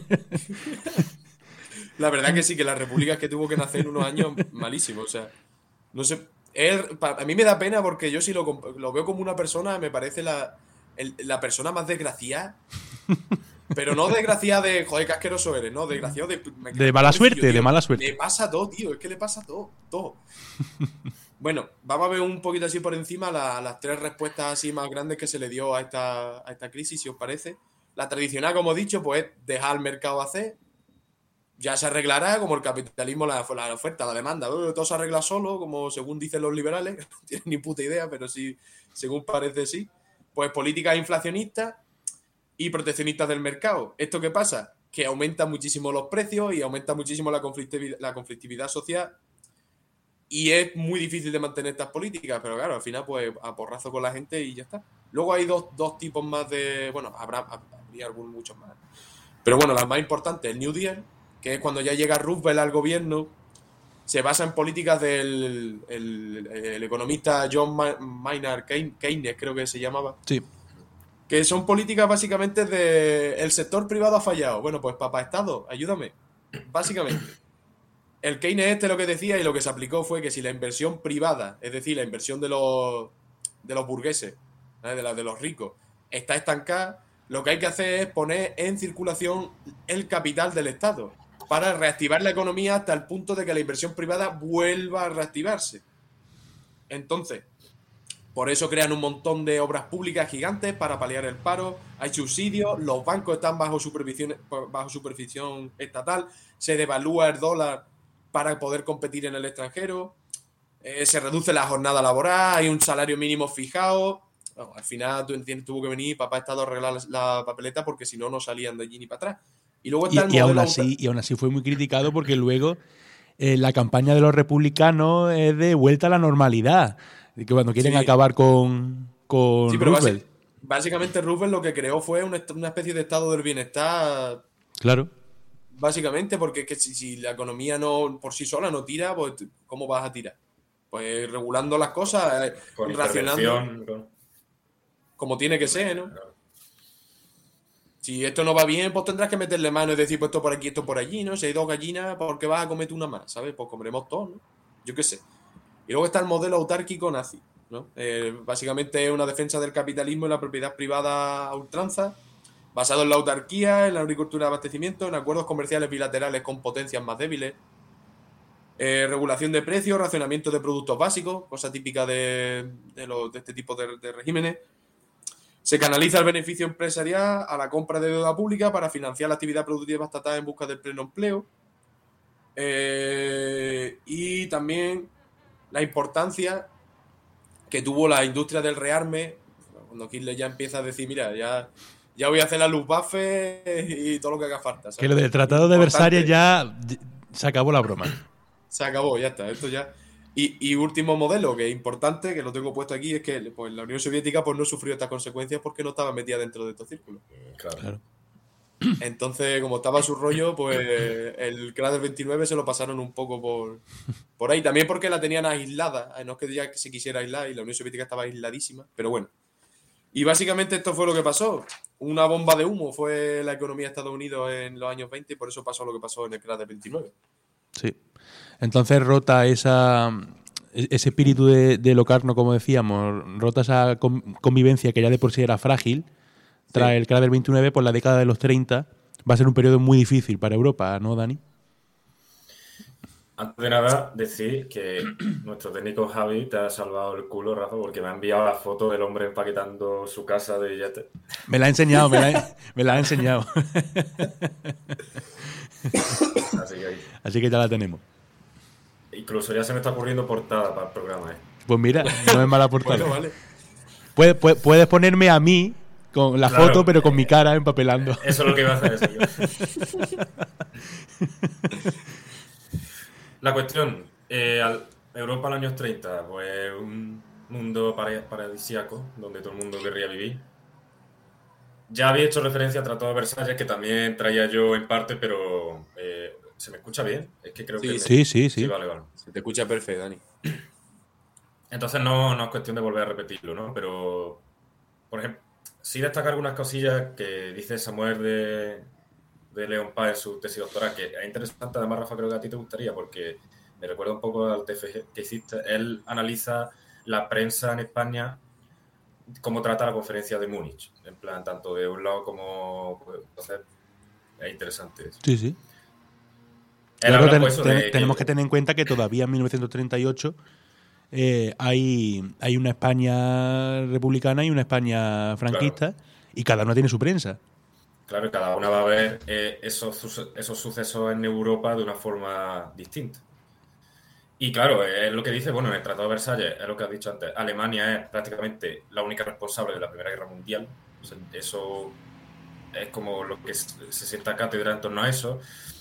La verdad que sí, que las repúblicas que tuvo que nacer en unos años, malísimos. O sea, no sé. Es, a mí me da pena porque yo si lo, lo veo como una persona, me parece la, el, la persona más desgraciada. Pero no desgraciado de, joder, qué asqueroso eres, no, desgraciado de... Me, de mala suerte, tío, de mala suerte. Le pasa todo, tío, es que le pasa todo, todo. Bueno, vamos a ver un poquito así por encima la, las tres respuestas así más grandes que se le dio a esta, a esta crisis, si os parece. La tradicional, como he dicho, pues dejar al mercado hacer, ya se arreglará, como el capitalismo, la, la oferta, la demanda, todo se arregla solo, como según dicen los liberales, no tienen ni puta idea, pero sí, según parece sí. Pues políticas inflacionistas y proteccionistas del mercado. ¿Esto qué pasa? Que aumenta muchísimo los precios y aumenta muchísimo la conflictividad, la conflictividad social y es muy difícil de mantener estas políticas, pero claro, al final pues a porrazo con la gente y ya está. Luego hay dos, dos tipos más de... Bueno, habrá, habría algunos muchos más. Pero bueno, la más importante, el New Deal, que es cuando ya llega Roosevelt al gobierno, se basa en políticas del el, el economista John Maynard Keynes, creo que se llamaba. Sí. Que son políticas básicamente de... El sector privado ha fallado. Bueno, pues papá Estado, ayúdame. Básicamente. El Keynes este lo que decía y lo que se aplicó fue que si la inversión privada, es decir, la inversión de los, de los burgueses, ¿vale? de, la, de los ricos, está estancada, lo que hay que hacer es poner en circulación el capital del Estado para reactivar la economía hasta el punto de que la inversión privada vuelva a reactivarse. Entonces... Por eso crean un montón de obras públicas gigantes para paliar el paro, hay subsidios, los bancos están bajo supervisión, bajo supervisión estatal, se devalúa el dólar para poder competir en el extranjero, eh, se reduce la jornada laboral, hay un salario mínimo fijado. Bueno, al final tuvo que venir papá Estado a arreglar la papeleta porque si no, no salían de allí ni para atrás. Y, luego está y, el y, modelo aún así, y aún así fue muy criticado porque luego eh, la campaña de los republicanos es de vuelta a la normalidad. Que cuando quieren sí. acabar con, con sí, pero Roosevelt. Básic, básicamente Roosevelt lo que creó fue una, una especie de estado del bienestar. Claro. Básicamente, porque es que si, si la economía no por sí sola no tira, pues ¿cómo vas a tirar? Pues regulando las cosas, con racionando. Con... Como tiene que ser, ¿no? Claro. Si esto no va bien, pues tendrás que meterle mano y decir, pues esto por aquí, esto por allí, ¿no? Si hay dos gallinas, ¿por qué vas a comer una más? ¿Sabes? Pues comeremos todos, ¿no? Yo qué sé. Y luego está el modelo autárquico nazi, ¿no? Eh, básicamente es una defensa del capitalismo y la propiedad privada a ultranza, basado en la autarquía, en la agricultura de abastecimiento, en acuerdos comerciales bilaterales con potencias más débiles, eh, regulación de precios, racionamiento de productos básicos, cosa típica de, de, los, de este tipo de, de regímenes. Se canaliza el beneficio empresarial a la compra de deuda pública para financiar la actividad productiva estatal en busca del pleno empleo. Eh, y también... la importancia que tuvo la industria del rearme, cuando Hitler ya empieza a decir, mira, ya, ya voy a hacer la Luftwaffe y todo lo que haga falta. ¿Sabes? Que lo del Tratado de Versalles ya se acabó la broma. Se acabó, ya está, esto ya... Y, y último modelo, que es importante, que lo tengo puesto aquí, es que pues, la Unión Soviética pues, no sufrió estas consecuencias porque no estaba metida dentro de estos círculos. Claro. claro. Entonces, como estaba su rollo, pues el crack del veintinueve se lo pasaron un poco por, por ahí. También porque la tenían aislada. No es que ya se quisiera aislar y la Unión Soviética estaba aisladísima, pero bueno. Y básicamente esto fue lo que pasó. Una bomba de humo fue la economía de Estados Unidos en los años veinte y por eso pasó lo que pasó en el crack del veintinueve. Sí. Entonces rota esa ese espíritu de, de Locarno, como decíamos, rota esa convivencia que ya de por sí era frágil, tras sí. el crack del veintinueve, por la década de los treinta, va a ser un periodo muy difícil para Europa, ¿no, Dani? Antes de nada, decir que nuestro técnico Javi te ha salvado el culo, Rafa, porque me ha enviado la foto del hombre empaquetando su casa de billetes. Me la ha enseñado, me la, he, me la ha enseñado. Así que, Así que ya la tenemos. Incluso ya se me está ocurriendo portada para el programa, ¿eh? Pues mira, no es mala portada. Bueno, vale. Puedes, puedes, puedes ponerme a mí con la Claro, foto, pero con mi cara empapelando. Eso es lo que iba a hacer. Eso La cuestión, eh, al, Europa en los años treinta, pues un mundo paradisíaco donde todo el mundo querría vivir. Ya había hecho referencia al Tratado de Versalles, que también traía yo en parte, pero eh, ¿se me escucha bien? Es que creo sí, que... Me... Sí, sí, sí. Sí, vale, vale. Se te escucha perfecto, Dani. Entonces no, no es cuestión de volver a repetirlo, ¿no? Pero, por ejemplo, sí destacar algunas cosillas que dice Samuel de, de León Paz en su tesis doctoral, que es interesante. Además, Rafa, creo que a ti te gustaría, porque me recuerda un poco al T F G que hiciste. Él analiza la prensa en España, cómo trata la conferencia de Múnich, en plan, tanto de un lado como... Pues, entonces, es interesante eso. Sí, sí. Claro, ten, pues, ten, de, tenemos que, que tener en cuenta que todavía en mil novecientos treinta y ocho eh, hay, hay una España republicana y una España franquista, claro. Y cada una tiene su prensa. Claro, cada una va a ver eh, esos, esos sucesos en Europa de una forma distinta. Y claro, es lo que dice, bueno, en el Tratado de Versalles, es lo que has dicho antes, Alemania es prácticamente la única responsable de la Primera Guerra Mundial. O sea, eso es como lo que se sienta cátedra en torno a eso.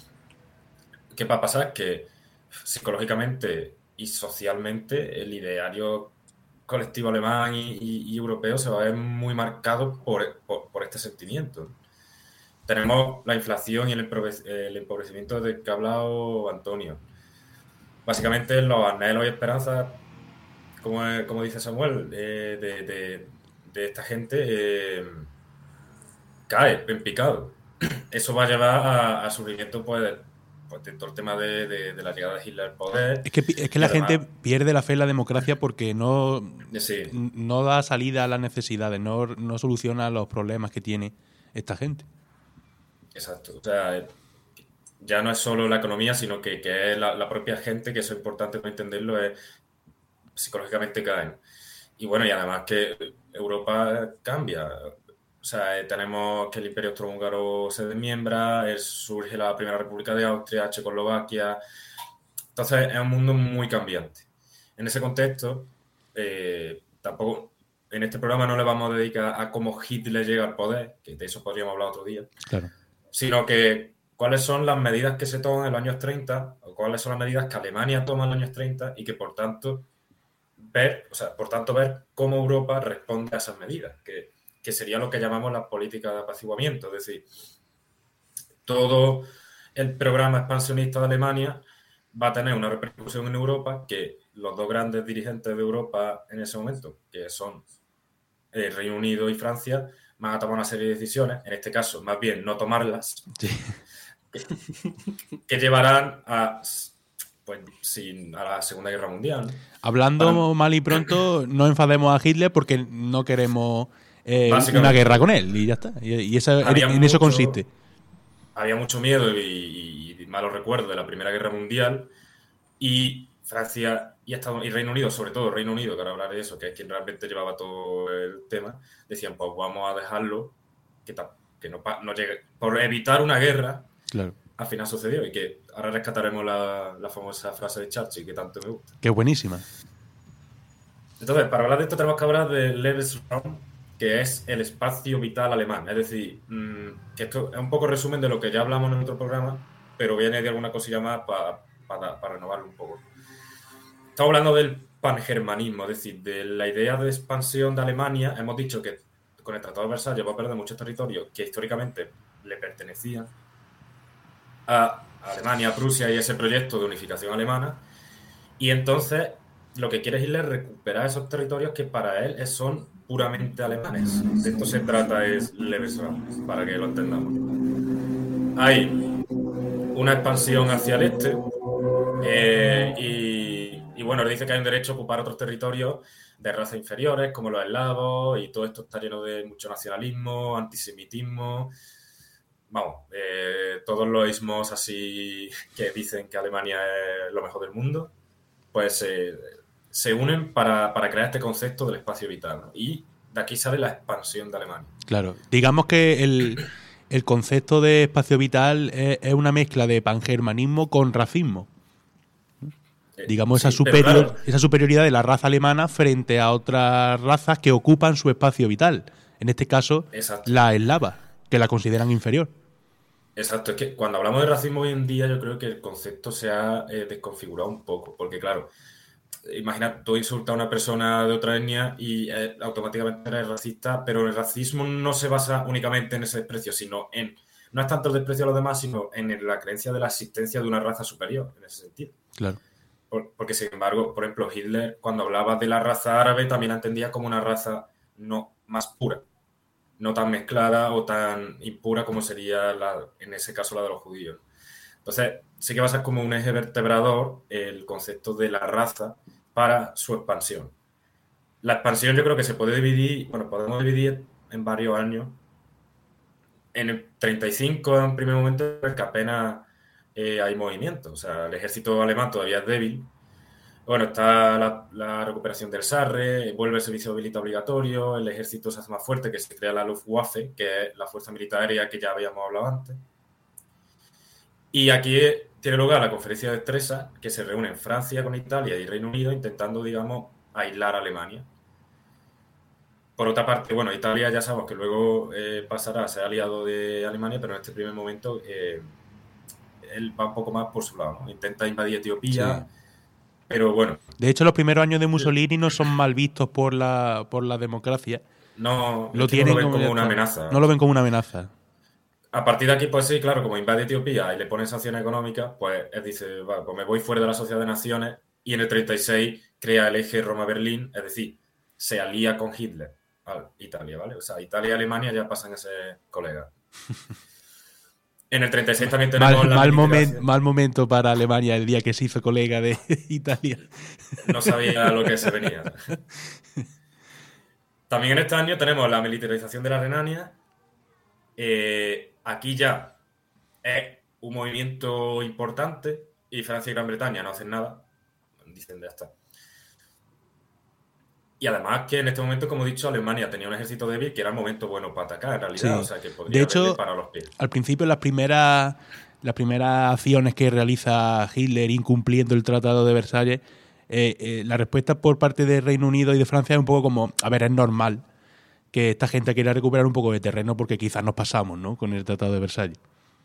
¿Qué va a pasar? Que psicológicamente y socialmente el ideario colectivo alemán y, y, y europeo se va a ver muy marcado por, por, por este sentimiento. Tenemos la inflación y el, el empobrecimiento del que ha hablado Antonio. Básicamente los anhelos y esperanzas, como, como dice Samuel, eh, de, de, de esta gente eh, cae en picado. Eso va a llevar a, a sufrimiento, pues, pues, de todo el tema de, de, de la llegada de Hitler al poder. Es que, es que la además, gente pierde la fe en la democracia porque no, sí. no da salida a las necesidades, no, no soluciona los problemas que tiene esta gente. Exacto. O sea, ya no es solo la economía, sino que, que es la, la propia gente, que eso es importante para entenderlo, es psicológicamente caen. Y bueno, y además que Europa cambia. O sea, tenemos que el Imperio Austrohúngaro se desmiembra, es, surge la Primera República de Austria, Checoslovaquia. Entonces es un mundo muy cambiante. En ese contexto, eh, tampoco en este programa no le vamos a dedicar a cómo Hitler llega al poder, que de eso podríamos hablar otro día, claro. Sino que cuáles son las medidas que se toman en los años treinta, o cuáles son las medidas que Alemania toma en los años treinta, y que por tanto ver, o sea, por tanto ver cómo Europa responde a esas medidas, que, que sería lo que llamamos la política de apaciguamiento. Es decir, todo el programa expansionista de Alemania va a tener una repercusión en Europa, que los dos grandes dirigentes de Europa en ese momento, que son el Reino Unido y Francia, van a tomar una serie de decisiones, en este caso, más bien, no tomarlas, sí. que, que llevarán a, pues, sin, a la Segunda Guerra Mundial. Hablando Para... mal y pronto, no enfademos a Hitler porque no queremos eh, una guerra con él, y ya está. Y, y esa, en mucho, eso consiste. Había mucho miedo y, y malos recuerdos de la Primera Guerra Mundial, y Francia y, Estados, y Reino Unido, sobre todo Reino Unido, que ahora hablaré de eso, que es quien realmente llevaba todo el tema, decían, pues vamos a dejarlo, que, que no, no llegue, por evitar una guerra. Claro. Al final sucedió, y que ahora rescataremos la, la famosa frase de Churchill, que tanto me gusta. Qué buenísima. Entonces, para hablar de esto tenemos que hablar de Lebensraum, que es el espacio vital alemán. Es decir, mmm, que esto es un poco resumen de lo que ya hablamos en otro programa, pero voy a añadir alguna cosilla más para pa, pa renovarlo un poco. Estamos hablando del pangermanismo, es decir, de la idea de expansión de Alemania. Hemos dicho que con el Tratado de Versalles va a perder muchos territorios que históricamente le pertenecían a Alemania, a Prusia y ese proyecto de unificación alemana. Y entonces lo que quiere Hitler es recuperar esos territorios que para él son puramente alemanes. De esto se trata es Lebensraum, para que lo entendamos. Hay una expansión hacia el este, Eh, y, y bueno, él dice que hay un derecho a ocupar otros territorios de razas inferiores, como los eslavos, y todo esto está lleno de mucho nacionalismo, antisemitismo. Vamos, eh, todos los ismos así que dicen que Alemania es lo mejor del mundo, pues eh, se unen para, para crear este concepto del espacio vital, ¿no? Y de aquí sale la expansión de Alemania. Claro. Digamos que el, el concepto de espacio vital es, es una mezcla de pangermanismo con racismo. Eh, Digamos, esa, sí, pero superior, claro, esa superioridad de la raza alemana frente a otras razas que ocupan su espacio vital. En este caso, exacto. la eslava, que la consideran inferior. Exacto, es que cuando hablamos de racismo hoy en día yo creo que el concepto se ha eh, desconfigurado un poco, porque claro, imagina, tú insultas a una persona de otra etnia y eh, automáticamente eres racista, pero el racismo no se basa únicamente en ese desprecio, sino en, no es tanto el desprecio a los demás, sino en la creencia de la existencia de una raza superior, en ese sentido. Claro. Por- porque, sin embargo, por ejemplo, Hitler, cuando hablaba de la raza árabe, también la entendía como una raza no más pura, no tan mezclada o tan impura como sería, la, en ese caso, la de los judíos. Entonces, sí que va a ser como un eje vertebrador el concepto de la raza para su expansión. La expansión yo creo que se puede dividir, bueno, podemos dividir en varios años. En el treinta y cinco, en primer momento, es que apenas eh, hay movimiento. O sea, el ejército alemán todavía es débil. Bueno, está la, la recuperación del Sarre, vuelve el servicio militar obligatorio, el ejército se hace más fuerte, que se crea la Luftwaffe, que es la fuerza militar aérea que ya habíamos hablado antes. Y aquí tiene lugar la conferencia de Stresa, que se reúne en Francia con Italia y Reino Unido, intentando, digamos, aislar a Alemania. Por otra parte, bueno, Italia ya sabemos que luego eh, pasará a ser aliado de Alemania, pero en este primer momento eh, él va un poco más por su lado, ¿no? Intenta invadir Etiopía, Sí. pero bueno. De hecho, los primeros años de Mussolini no son mal vistos por la, por la democracia. No, Lo es que no lo tienen ven como, como ya una está. amenaza. No lo ven como una amenaza. A partir de aquí, pues sí, claro, como invade Etiopía y le ponen sanciones económicas, pues él dice, vale, pues me voy fuera de la Sociedad de Naciones, y en el treinta y seis crea el eje Roma-Berlín, es decir, se alía con Hitler a Italia, ¿vale? O sea, Italia y Alemania ya pasan a ser colegas. En el treinta y seis también tenemos Mal, la mal, momen- militarización. mal momento para Alemania el día que se hizo colega de Italia. No sabía lo que se venía. También en este año tenemos la militarización de la Renania. Eh, aquí ya es un movimiento importante y Francia y Gran Bretaña no hacen nada. Dicen, ya está. Y además que en este momento, como he dicho, Alemania tenía un ejército débil que era el momento bueno para atacar, en realidad. Sí. O sea, que De podría haberle hecho, parado los pies. al principio las primeras, las primeras acciones que realiza Hitler incumpliendo el Tratado de Versalles, eh, eh, la respuesta por parte de Reino Unido y de Francia es un poco como, a ver, es normal que esta gente quiera recuperar un poco de terreno porque quizás nos pasamos, ¿no?, con el Tratado de Versalles.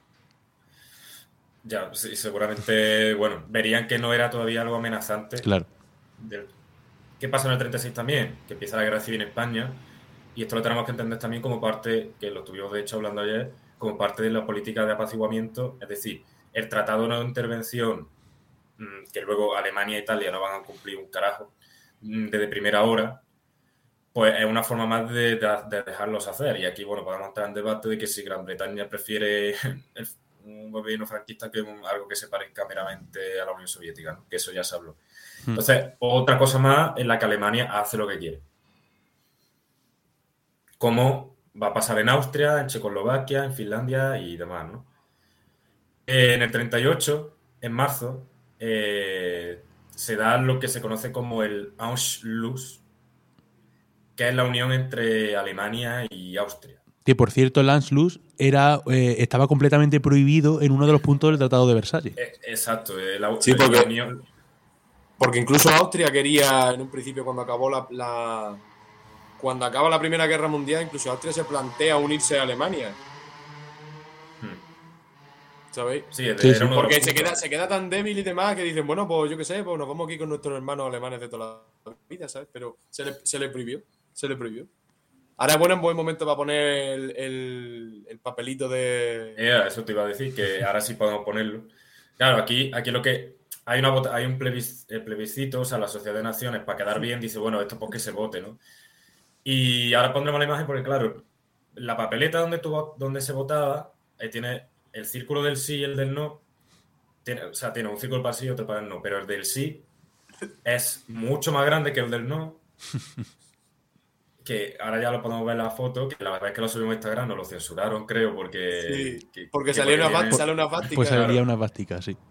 Ya, sí, seguramente, bueno, verían que no era todavía algo amenazante. Claro. Del... ¿Qué pasa en el treinta y seis también? Que empieza la guerra civil en España, y esto lo tenemos que entender también como parte, que lo estuvimos de hecho hablando ayer, como parte de la política de apaciguamiento, es decir, el tratado de no intervención, que luego Alemania e Italia no van a cumplir un carajo desde primera hora, pues es una forma más de, de, de dejarlos hacer. Y aquí, bueno, podemos entrar en debate de que si Gran Bretaña prefiere el, un gobierno franquista que un, algo que se parezca meramente a la Unión Soviética, ¿no? Que eso ya se habló. Entonces, otra cosa más en la que Alemania hace lo que quiere. Como va a pasar en Austria, en Checoslovaquia, en Finlandia y demás, ¿no? Eh, en el treinta y ocho, en marzo, eh, se da lo que se conoce como el Anschluss, que es la unión entre Alemania y Austria. Que, por cierto, el Anschluss era, eh, estaba completamente prohibido en uno de los puntos del Tratado de Versalles. Eh, exacto. Eh, la, Sí, porque, la unión... porque incluso Austria quería, en un principio, cuando acabó la, la... Cuando acaba la Primera Guerra Mundial, incluso Austria se plantea unirse a Alemania. ¿Sabéis? Sí, de, Sí, era sí. uno de Porque los se puntos. queda, se queda tan débil y demás que dicen, bueno, pues yo qué sé, pues nos vamos aquí con nuestros hermanos alemanes de toda la vida, ¿sabes? Pero se le, se le prohibió, se le prohibió. Ahora es bueno, en buen momento para poner el, el, el papelito de... Eh, eso te iba a decir, que ahora sí podemos ponerlo. Claro, aquí, aquí lo que... Hay, una, hay un plebiscito, o sea, la Sociedad de Naciones, para quedar bien, dice, bueno, esto pues que se vote, ¿no? Y ahora pondremos la imagen porque, claro, la papeleta donde, tú, donde se votaba, ahí tiene el círculo del sí y el del no, tiene, o sea, tiene un círculo para el sí y otro para el no, pero el del sí es mucho más grande que el del no. Que ahora ya lo podemos ver en la foto, que la verdad es que lo subimos a Instagram, nos lo censuraron, creo, porque... Sí, que, porque que salió porque una, viene- sale una fástica. Pues claro. salía una vástica, sí.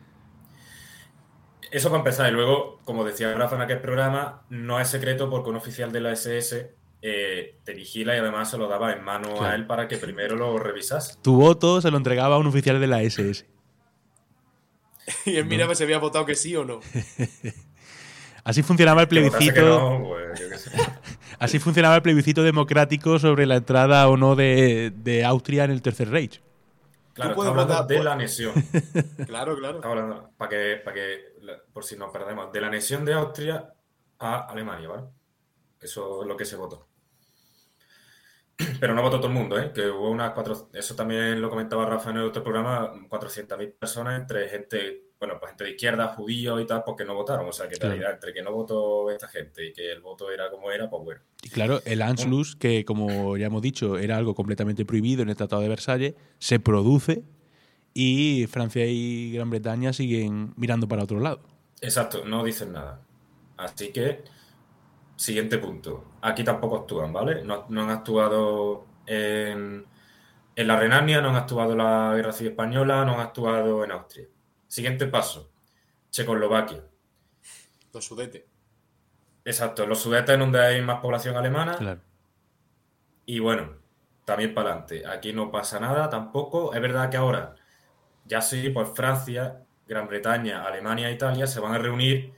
Eso para empezar, y luego, como decía Rafa en aquel programa, no es secreto porque un oficial de la ese ese eh, te vigila y además se lo daba en mano Claro. a él para que primero lo revisase. Tu voto se lo entregaba a un oficial de la ese ese. Y él miraba si había votado que sí o no. Así funcionaba el Que votase que plebiscito. no, pues yo qué sé. Así funcionaba el plebiscito democrático sobre la entrada o no de, de Austria en el Tercer Reich. Claro, puedes estamos hablando votar de por- la anexión. Claro, claro. Estamos hablando, para que, para que, por si nos perdemos, de la anexión de Austria a Alemania, ¿vale? Eso es lo que se votó. Pero no votó todo el mundo, ¿eh? Que hubo unas cuatro... Eso también lo comentaba Rafa en el otro programa, cuatrocientas mil personas entre gente, bueno, pues gente de izquierda, judíos y tal, porque no votaron. O sea, que en Claro. realidad, entre que no votó esta gente y que el voto era como era, pues bueno. Y claro, el Anschluss, que como ya hemos dicho, era algo completamente prohibido en el Tratado de Versalles, se produce y Francia y Gran Bretaña siguen mirando para otro lado. Exacto, no dicen nada. Así que, siguiente punto. Aquí tampoco actúan, ¿vale? No, no han actuado en, en la Renania, no han actuado en la Guerra Civil Española, no han actuado en Austria. Siguiente paso. Checoslovaquia. Los sudetes. Exacto, los Sudetes donde hay más población alemana. Claro. Y bueno, también para adelante. Aquí no pasa nada tampoco. Es verdad que ahora, ya sí, pues Francia, Gran Bretaña, Alemania e Italia se van a reunir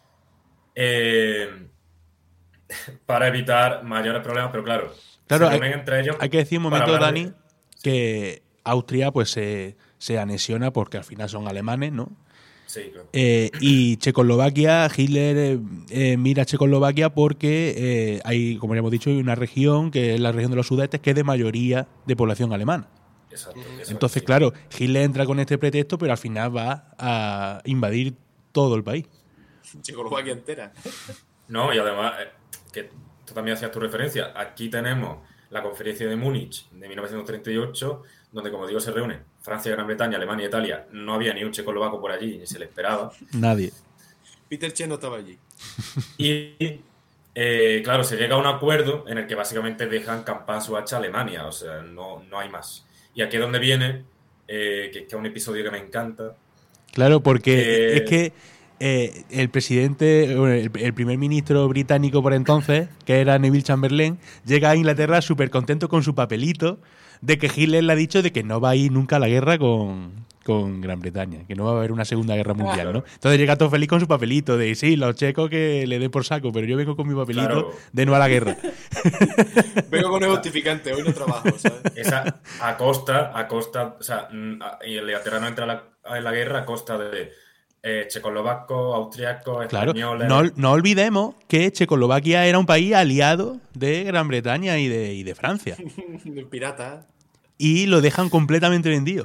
eh, para evitar mayores problemas, pero claro, Claro, se hay, reúnen entre ellos. hay que decir un para momento, hablar de- Dani, que Austria pues se, se anexiona porque al final son alemanes, ¿no? Sí, claro. Eh, y Checoslovaquia, Hitler eh, eh, mira a Checoslovaquia porque eh, hay, como ya hemos dicho, hay una región, que es la región de los Sudetes, que es de mayoría de población alemana. Exacto. eso Entonces, sí. claro, Hitler entra con este pretexto, pero al final va a invadir todo el país. Checoslovaquia entera. No, y además, eh, que tú también hacías tu referencia, aquí tenemos la conferencia de Múnich de mil novecientos treinta y ocho, donde, como digo, se reúnen Francia, Gran Bretaña, Alemania e Italia. No había ni un checoslovaco por allí, ni se le esperaba. Nadie. Peter Chen no estaba allí. Y, eh, claro, se llega a un acuerdo en el que básicamente dejan campar su hacha a Alemania, o sea, no, no hay más. Y aquí es donde viene, eh, que, que es un episodio que me encanta. Claro, porque Que- es que eh, el presidente, bueno, el, el primer ministro británico por entonces, que era Neville Chamberlain, llega a Inglaterra súper contento con su papelito de que Hitler le ha dicho de que no va a ir nunca a la guerra con, con Gran Bretaña, que no va a haber una segunda guerra mundial, ¿no? Entonces llega todo feliz con su papelito de sí, los checos que le den por saco, pero yo vengo con mi papelito Claro. de no a la guerra. Vengo con el justificante, hoy no trabajo, ¿sabes? Esa, a costa, a costa, o sea, mm, a- y Inglaterra no entra a la, en la guerra a costa de eh, checoslovacos, austriacos, Claro, españoles. no, no olvidemos que Checoslovaquia era un país aliado de Gran Bretaña y de, y de Francia. Pirata. Y lo dejan completamente vendido.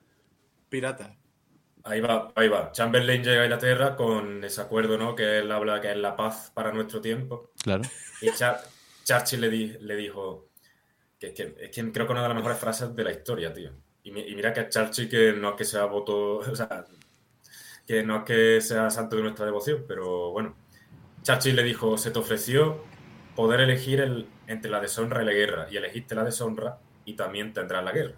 Pirata. Ahí va, ahí va. Chamberlain llega a Inglaterra con ese acuerdo, ¿no? Que él habla que es la paz para nuestro tiempo. Claro. Y Char- Churchill le, di- le dijo que, que- es que creo que una de las mejores frases de la historia, tío. Y, mi- y mira que Churchill que no es que sea voto, o sea, que no es que sea santo de nuestra devoción, pero bueno. Churchill le dijo, se te ofreció poder elegir el, entre la deshonra y la guerra, y elegiste la deshonra y también tendrás la guerra.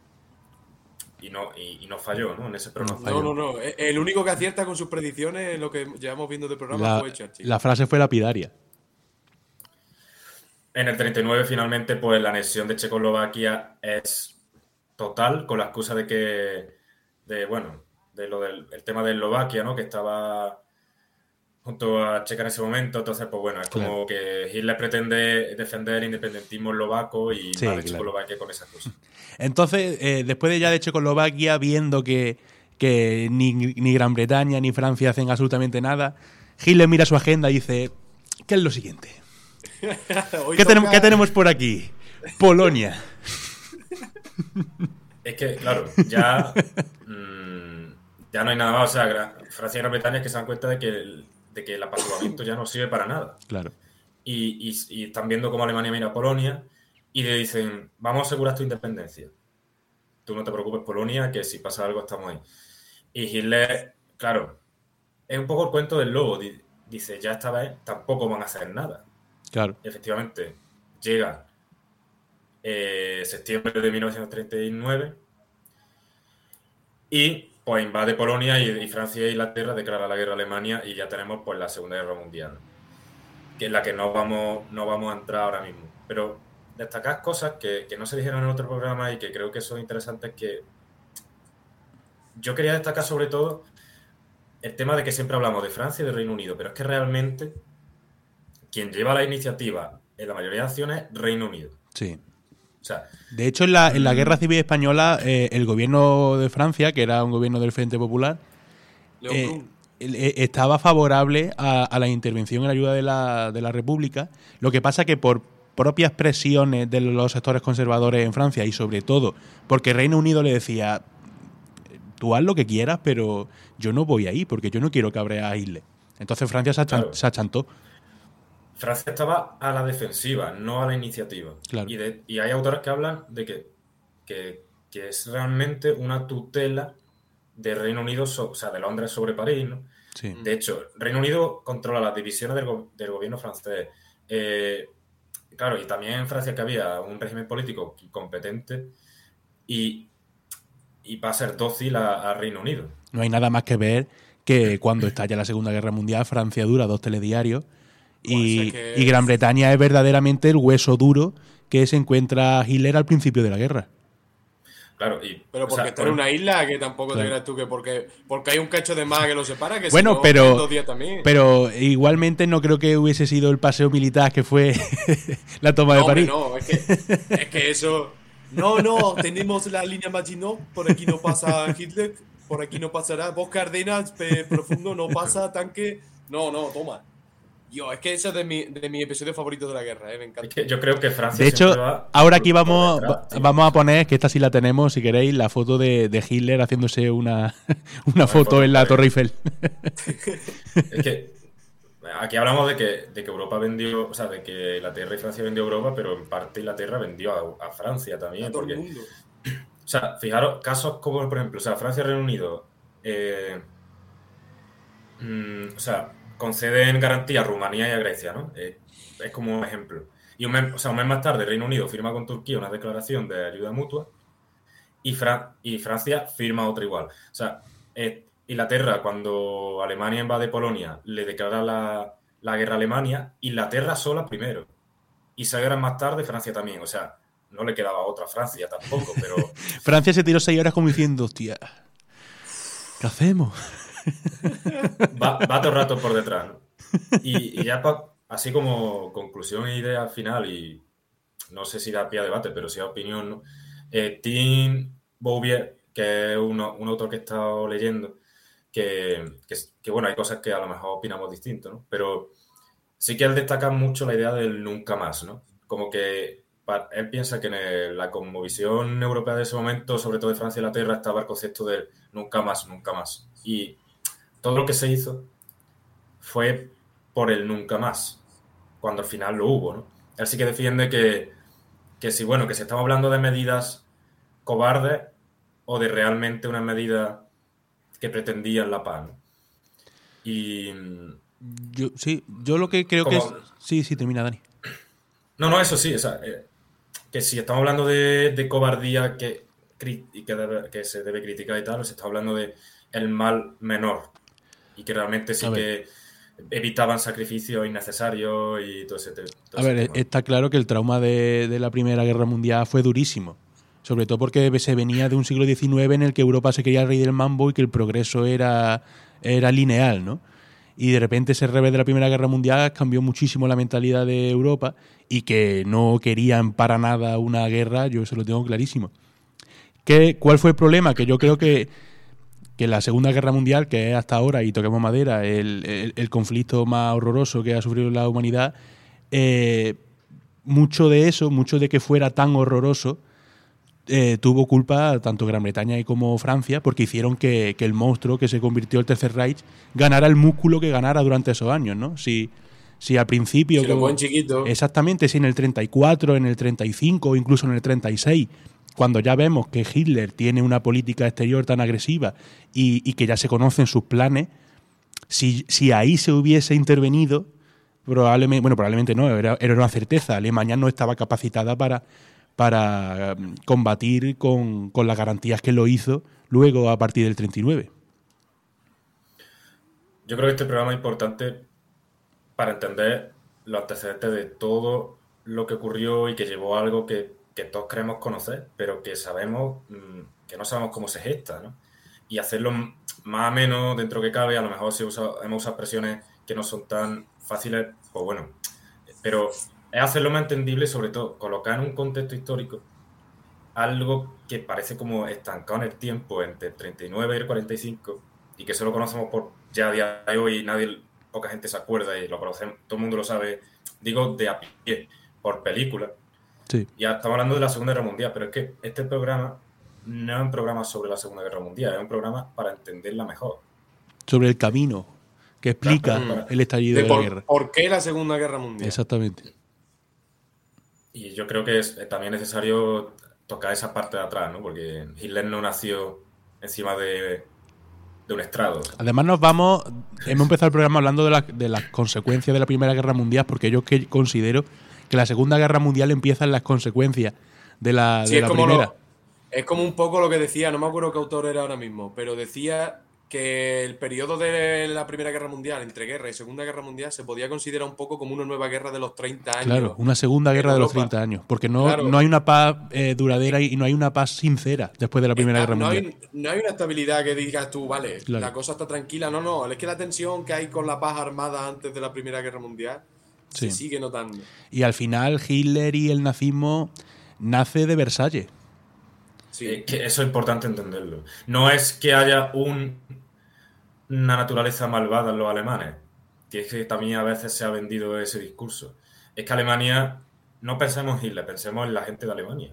Y no, y, y no falló, ¿no? En ese pronóstico. No, no, no. El único que acierta con sus predicciones en lo que llevamos viendo de programa La, fue Churchill. la frase fue lapidaria. En el treinta y nueve, finalmente, pues la anexión de Checoslovaquia es total, con la excusa de que, de, bueno, de lo del el tema de Eslovaquia, ¿no? Que estaba junto a Checa en ese momento. Entonces, pues bueno, es como Claro. que Hitler pretende defender el independentismo eslovaco y Sí, vale claro. Checoslovaquia con esas cosas. Entonces, eh, después de ya de Checoslovaquia, viendo que, que ni, ni Gran Bretaña ni Francia hacen absolutamente nada, Hitler mira su agenda y dice, ¿qué es lo siguiente? Hoy ¿Qué, toca- tenemos, ¿Qué tenemos por aquí? Polonia. Es que, claro, ya, mmm, ya no hay nada más. O sea, Gra- Francia y Gran Bretaña es que se dan cuenta de que el, de que el apaciguamiento ya no sirve para nada. Claro. Y, y, y están viendo cómo Alemania mira a Polonia y le dicen, vamos a asegurar tu independencia. Tú no te preocupes, Polonia, que si pasa algo estamos ahí. Y Hitler, claro, es un poco el cuento del lobo. Dice, ya esta vez tampoco van a hacer nada. Claro. Efectivamente, llega eh, septiembre de mil novecientos treinta y nueve y pues invade Polonia y, y Francia e Inglaterra declara la guerra a Alemania y ya tenemos pues la Segunda Guerra Mundial, que es la que no vamos, no vamos a entrar ahora mismo. Pero destacar cosas que, que no se dijeron en otro programa y que creo que son interesantes, que yo quería destacar sobre todo el tema de que siempre hablamos de Francia y de Reino Unido, pero es que realmente quien lleva la iniciativa en la mayoría de acciones es Reino Unido. Sí. O sea, de hecho, en la, en la Guerra Civil Española, eh, el gobierno de Francia, que era un gobierno del Frente Popular, eh, eh, estaba favorable a, a la intervención en la ayuda de la, de la República. Lo que pasa que por propias presiones de los sectores conservadores en Francia y sobre todo porque Reino Unido le decía, tú haz lo que quieras, pero yo no voy ahí porque yo no quiero cabrear a Hitler. Entonces Francia se, achan, claro. se achantó. Francia estaba a la defensiva, no a la iniciativa. Claro. Y, de, y hay autores que hablan de que, que, que es realmente una tutela de Reino Unido, so, o sea, de Londres sobre París, ¿no? Sí. De hecho, Reino Unido controla las divisiones del, go del gobierno francés. Eh, claro, y también en Francia que había un régimen político competente y, y va a ser dócil a, a Reino Unido. No hay nada más que ver que cuando estalla la Segunda Guerra Mundial, Francia dura dos telediarios y, que y Gran Bretaña es verdaderamente el hueso duro que se encuentra Hitler al principio de la guerra. Claro, y, pero porque o sea, está en una isla, que tampoco claro. te creas tú que porque, porque hay un cacho de más que lo separa, que bueno, si no, pero, dos días también. Pero igualmente no creo que hubiese sido el paseo militar que fue la toma no, de París. No, es que, es que eso... No, no, tenemos la línea Maginot, por aquí no pasa Hitler, por aquí no pasará, Bosque Ardenas, profundo, no pasa, tanque... No, no, toma. Yo, es que ese es de mi, de mi episodio favorito de la guerra, ¿eh? Me encanta. Es que yo creo que Francia... De hecho, va ahora aquí vamos, detrás, vamos a poner, que esta sí la tenemos, si queréis, la foto de, de Hitler haciéndose una, una foto, foto en la Torre Eiffel. Es que aquí hablamos de que, de que Europa vendió, o sea, de que Inglaterra y Francia vendió a Europa, pero en parte Inglaterra vendió a, a Francia también. A todo porque, el mundo. O sea, fijaros, casos como, por ejemplo, o sea, Francia y Reino Unido, eh, mmm, o sea... conceden garantía a Rumanía y a Grecia, ¿no? Eh, es como un ejemplo. Y un mes, o sea, un mes más tarde, Reino Unido firma con Turquía una declaración de ayuda mutua y, Fran y Francia firma otra igual. O sea, eh, Inglaterra, cuando Alemania invade Polonia, le declara la, la guerra a Alemania, Inglaterra sola primero. Y seis horas más tarde, Francia también. O sea, no le quedaba otra a Francia tampoco, pero... Francia se tiró seis horas como diciendo, hostia, ¿qué hacemos? Va, va todo el rato por detrás, ¿no? Y, y ya pa, así como conclusión e idea final, y no sé si da pie a debate, pero sí a opinión, ¿no? Eh, Tim Bouvier, que es uno, un autor que he estado leyendo, que, que, que bueno, hay cosas que a lo mejor opinamos distinto, ¿no? Pero sí que él destaca mucho la idea del nunca más, ¿no? Como que para, él piensa que en el, la cosmovisión europea de ese momento, sobre todo de Francia y Inglaterra, estaba el concepto del nunca más, nunca más. Y todo lo que se hizo fue por el nunca más, cuando al final lo hubo, ¿no? Él sí que defiende que, que si, bueno, que si estamos hablando de medidas cobardes o de realmente una medida que pretendían la paz, ¿no? Y... Yo, sí, yo lo que creo como, que es... Sí, sí, termina, Dani. No, no, eso sí, o sea, eh, que si estamos hablando de, de cobardía que, que, debe, que se debe criticar y tal, se está hablando de el mal menor, y que realmente sí que evitaban sacrificios innecesarios y todo ese, todo A ese ver, tema. Está claro que el trauma de, de la Primera Guerra Mundial fue durísimo, sobre todo porque se venía de un siglo diecinueve en el que Europa se quería reír del mambo y que el progreso era, era lineal, ¿no? Y de repente ese revés de la Primera Guerra Mundial cambió muchísimo la mentalidad de Europa y que no querían para nada una guerra, yo se lo tengo clarísimo. ¿Qué, ¿Cuál fue el problema? Que yo creo que que la Segunda Guerra Mundial, que es hasta ahora, y toquemos madera, el, el, el conflicto más horroroso que ha sufrido la humanidad, eh, mucho de eso, mucho de que fuera tan horroroso, eh, tuvo culpa tanto Gran Bretaña como Francia, porque hicieron que, que el monstruo que se convirtió el Tercer Reich ganara el músculo que ganara durante esos años, ¿no? Si, si al principio... Si lo ponen chiquito. Exactamente, si en el treinta y cuatro, en el treinta y cinco o incluso en el treinta y seis cuando ya vemos que Hitler tiene una política exterior tan agresiva y, y que ya se conocen sus planes, si, si ahí se hubiese intervenido, probablemente, bueno, probablemente no, era, era una certeza, Alemania no estaba capacitada para, para combatir con, con las garantías que lo hizo luego a partir del treinta y nueve. Yo creo que este programa es importante para entender los antecedentes de todo lo que ocurrió y que llevó a algo que, que todos creemos conocer, pero que sabemos que no sabemos cómo se gesta, ¿no? Y hacerlo más o menos dentro que cabe, a lo mejor si usa, hemos usado expresiones que no son tan fáciles, pues bueno, pero es hacerlo más entendible, sobre todo colocar en un contexto histórico algo que parece como estancado en el tiempo entre el treinta y nueve y el cuarenta y cinco y que solo conocemos por ya a día de hoy, nadie, poca gente se acuerda y lo conocemos, todo el mundo lo sabe, digo de a pie, por película. Sí. Ya estamos hablando de la Segunda Guerra Mundial, pero es que este programa no es un programa sobre la Segunda Guerra Mundial, es un programa para entenderla mejor. Sobre el camino que explica Claro, para, el estallido de, de la por, guerra. ¿Por qué la Segunda Guerra Mundial? Exactamente. Y yo creo que es también necesario tocar esa parte de atrás, ¿no? Porque Hitler no nació encima de, de un estrado. Además nos vamos, hemos empezado el programa hablando de, la, de las consecuencias de la Primera Guerra Mundial, porque yo que considero que la Segunda Guerra Mundial empieza en las consecuencias de la, Sí, de es la como Primera. lo- es como un poco lo que decía, no me acuerdo qué autor era ahora mismo, pero decía que el periodo de la Primera Guerra Mundial, entre guerra y Segunda Guerra Mundial, se podía considerar un poco como una nueva guerra de los treinta años. Claro, una Segunda Guerra en de los Europa. treinta años, porque no, Claro. no hay una paz eh, duradera y no hay una paz sincera después de la Primera Está- Guerra no, Mundial. hay, no hay una estabilidad que digas tú, vale, Claro. la cosa está tranquila. No, no, es que la tensión que hay con la paz armada antes de la Primera Guerra Mundial Sí. se sigue notando. Y al final Hitler y el nazismo nace de Versalles. Sí. Eh, que eso es importante entenderlo. No es que haya un, una naturaleza malvada en los alemanes, que es que también a veces se ha vendido ese discurso. Es que Alemania, no pensemos en Hitler, pensemos en la gente de Alemania.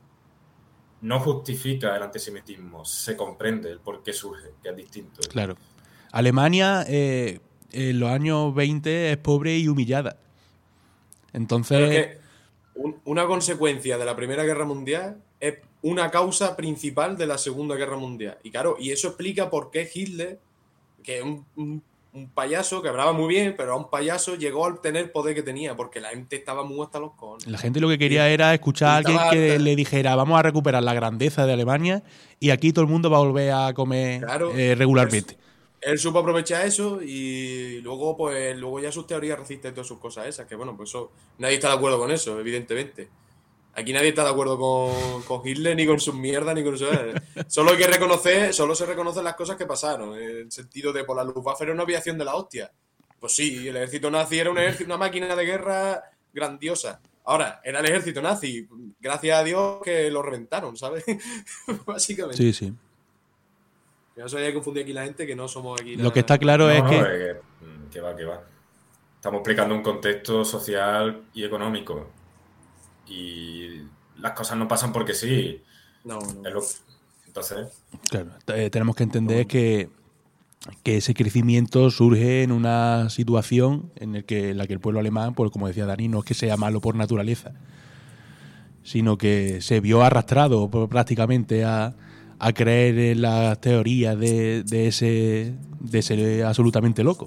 No justifica el antisemitismo, se comprende el por qué surge, que es distinto. Claro. Alemania eh, en los años veinte es pobre y humillada. Entonces, Pero es que un- una consecuencia de la Primera Guerra Mundial es una causa principal de la Segunda Guerra Mundial. Y claro, y eso explica por qué Hitler, que es un, un- un payaso que hablaba muy bien, pero era un payaso, llegó a tener poder que tenía, porque la gente estaba muy hasta los cojones. la gente lo que quería era escuchar a alguien Estaba que harta. le dijera vamos a recuperar la grandeza de Alemania y aquí todo el mundo va a volver a comer Claro, eh, regularmente. Él supo aprovechar eso y luego, pues, luego ya sus teorías racistas y todas sus cosas esas, que bueno, pues eso, nadie está de acuerdo con eso, evidentemente. Aquí nadie está de acuerdo con, con Hitler, ni con sus mierdas, ni con su... Solo hay que reconocer, solo se reconocen las cosas que pasaron, en el sentido de, por la Luftwaffe era una aviación de la hostia. Pues sí, el ejército nazi era un ejército, una máquina de guerra grandiosa. Ahora, era el ejército nazi, gracias a Dios que lo reventaron, ¿sabes? Básicamente. Sí, sí. Que no se vaya a confundir aquí la gente, que no somos aquí... Lo que está claro No, es no, que... es que, mm, que va, que va. Estamos explicando un contexto social y económico. Y las cosas no pasan porque sí. No, no. Es lo- Entonces, Claro, eh, tenemos que entender que, que ese crecimiento surge en una situación en el que, en la que el pueblo alemán, pues como decía Dani, no es que sea malo por naturaleza, sino que se vio arrastrado pues, prácticamente a, a creer en las teorías de, de ese de ese absolutamente loco.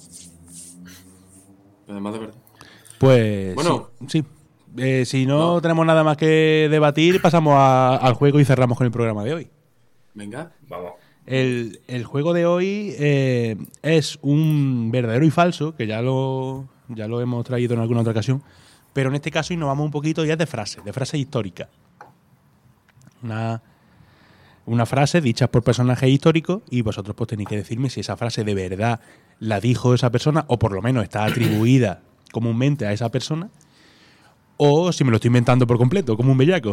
Además de verdad. Pues Bueno. sí. sí. Eh, si no, No. tenemos nada más que debatir, pasamos a- al juego y cerramos con el programa de hoy. Venga. vamos. El, el juego de hoy eh, es un verdadero y falso, que ya lo, ya lo hemos traído en alguna otra ocasión, pero en este caso innovamos un poquito ya de frases, de frases históricas. Una, una frase dicha por personajes históricos y vosotros pues tenéis que decirme si esa frase de verdad la dijo esa persona o por lo menos está atribuida comúnmente a esa persona o si me lo estoy inventando por completo, como un bellaco.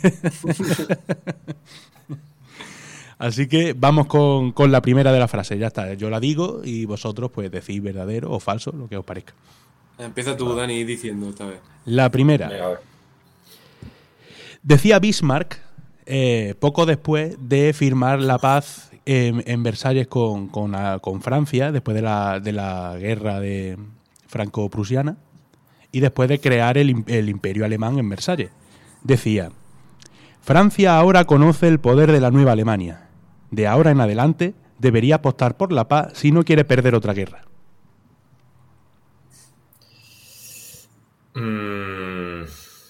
Así que vamos con, con la primera de la frase. Ya está, yo la digo y vosotros pues decís verdadero o falso, lo que os parezca. Empieza tú, Dani, diciendo esta vez. La primera. Venga, a ver. Decía Bismarck, eh, poco después de firmar la paz en, en Versalles con, con, a- con Francia, después de la, de la guerra de franco-prusiana, y después de crear el, im- el imperio alemán en Versalles. Decía, Francia ahora conoce el poder de la nueva Alemania. De ahora en adelante debería apostar por la paz si no quiere perder otra guerra. Mm.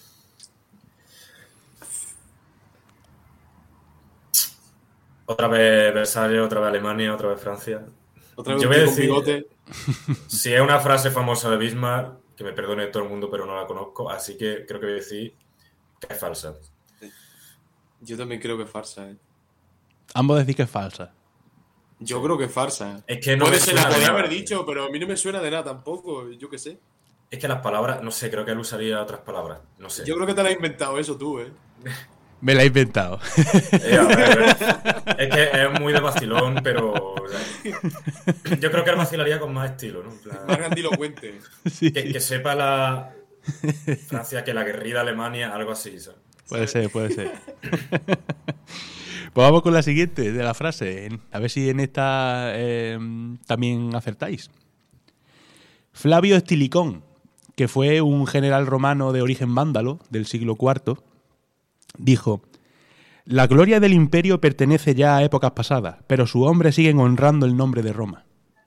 Otra vez Versalles, otra vez Alemania, otra vez Francia. Otra vez Yo voy a un decir, bigote. si es una frase famosa de Bismarck, que me perdone todo el mundo, pero no la conozco, así que creo que voy a decir que es falsa. Yo también creo que es farsa, ¿eh? Ambos decís que es falsa. Yo creo que es farsa. Es que no Puede me ser, suena la de podría nada, haber tío. dicho, pero a mí no me suena de nada tampoco. Yo qué sé. Es que las palabras, no sé, creo que él usaría otras palabras. No sé. Yo creo que te la has inventado eso tú, ¿eh? Me la he inventado. Eh, a ver, a ver. Es que es muy de vacilón, pero yo creo que él vacilaría con más estilo, ¿no? En plan, Más grandilocuente. Sí, que, que sepa la Francia que la guerrilla Alemania, algo así, ¿sabes? puede ser, puede ser. Pues vamos con la siguiente de la frase. A ver si en esta eh, también acertáis. Flavio Estilicón, que fue un general romano de origen vándalo del siglo cuarto, dijo: la gloria del imperio pertenece ya a épocas pasadas, pero sus hombres siguen honrando el nombre de Roma.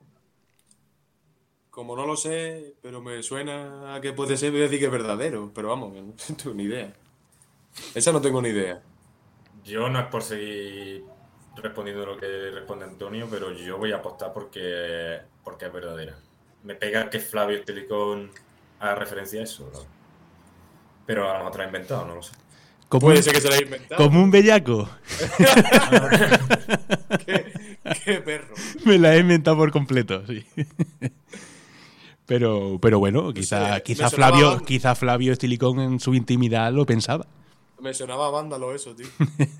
Como no lo sé, pero me suena a que puede ser, voy a decir que es verdadero. Pero vamos, no tengo ni idea. Esa no tengo ni idea. Yo no es por seguir respondiendo lo que responde Antonio, pero yo voy a apostar porque, porque es verdadera. Me pega que Flavio Estilicón haga referencia a eso, ¿no? Pero a lo mejor lo ha inventado, no lo sé. Como Puede un, ser que se la haya inventado. como un bellaco. ¿Qué, qué perro. Me la he inventado por completo, sí. Pero, pero bueno, quizá, sé, quizá me sonaba Flavio, banda. quizá Flavio Estilicón en su intimidad lo pensaba. Me sonaba a vándalo eso, tío.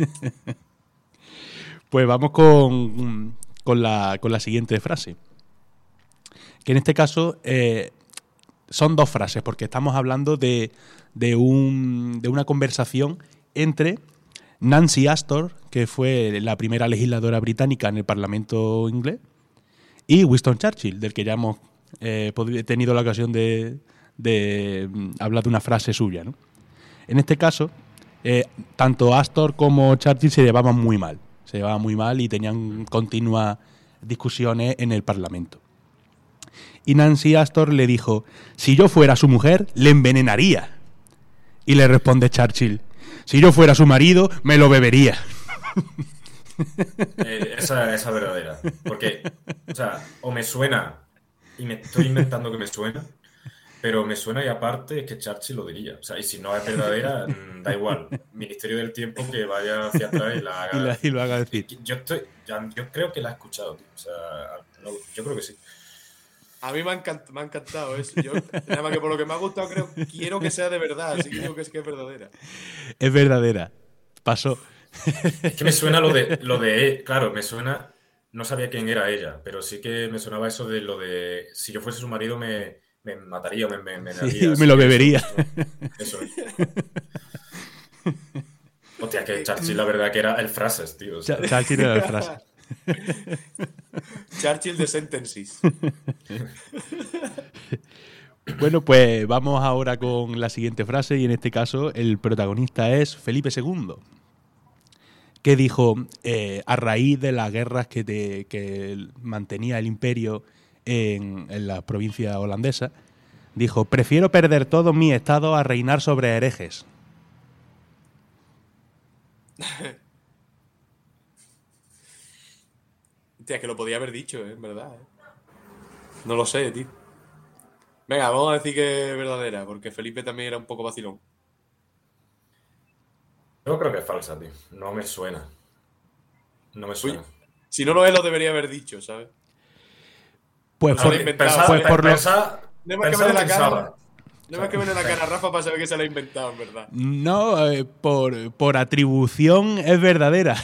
Pues vamos con, con, la, con la siguiente frase. Que en este caso eh, son dos frases, porque estamos hablando de, de, un, de una conversación entre Nancy Astor, que fue la primera legisladora británica en el Parlamento inglés, y Winston Churchill, del que ya hemos eh, tenido la ocasión de, de hablar de una frase suya, ¿no? En este caso, eh, tanto Astor como Churchill se llevaban muy mal. Se llevaban muy mal y tenían continuas discusiones en el Parlamento. Y Nancy Astor le dijo: si yo fuera su mujer, le envenenaría. Y le responde Churchill: si yo fuera su marido, me lo bebería. Eh, esa, esa es verdadera. Porque, o sea, o me suena, y me estoy inventando que me suena, pero me suena y aparte es que Churchill lo diría. O sea, y si no es verdadera, da igual. Ministerio del Tiempo que vaya hacia atrás y la haga. Y, la, y lo haga decir. Yo, estoy, yo creo que la he escuchado, tío. O sea, no, yo creo que sí. A mí me ha, encant me ha encantado eso. Yo, nada más que por lo que me ha gustado, creo, quiero que sea de verdad. Así que digo que es que es verdadera. Es verdadera. Pasó. Es que me suena lo de, lo de... Claro, me suena... No sabía quién era ella, pero sí que me sonaba eso de lo de... Si yo fuese su marido me, me mataría, me, me, me, Sí, me lo bebería. Eso, eso es. Hostia, que Churchill la verdad que era el frases, tío. O sea. Ch Churchill era la frase. Churchill de Sentences. Bueno, pues vamos ahora con la siguiente frase, y en este caso el protagonista es Felipe segundo, que dijo, eh, a raíz de las guerras que, te, que mantenía el imperio en, en la provincia holandesa, dijo: prefiero perder todo mi estado a reinar sobre herejes. Tía, que lo podía haber dicho, ¿eh? En verdad, ¿eh? No lo sé, tío. Venga, vamos a decir que es verdadera, porque Felipe también era un poco vacilón. Yo creo que es falsa, tío. No me suena. No me suena. Uy, si no lo es, lo debería haber dicho, ¿sabes? Pues No, por, lo he inventado. Pensaba, pues por lo... pensaba, No hay más que pensaba, verle la pensaba. cara. No hay más que verle la cara a Rafa para saber que se la ha inventado, en verdad. No, eh, por, por atribución es verdadera.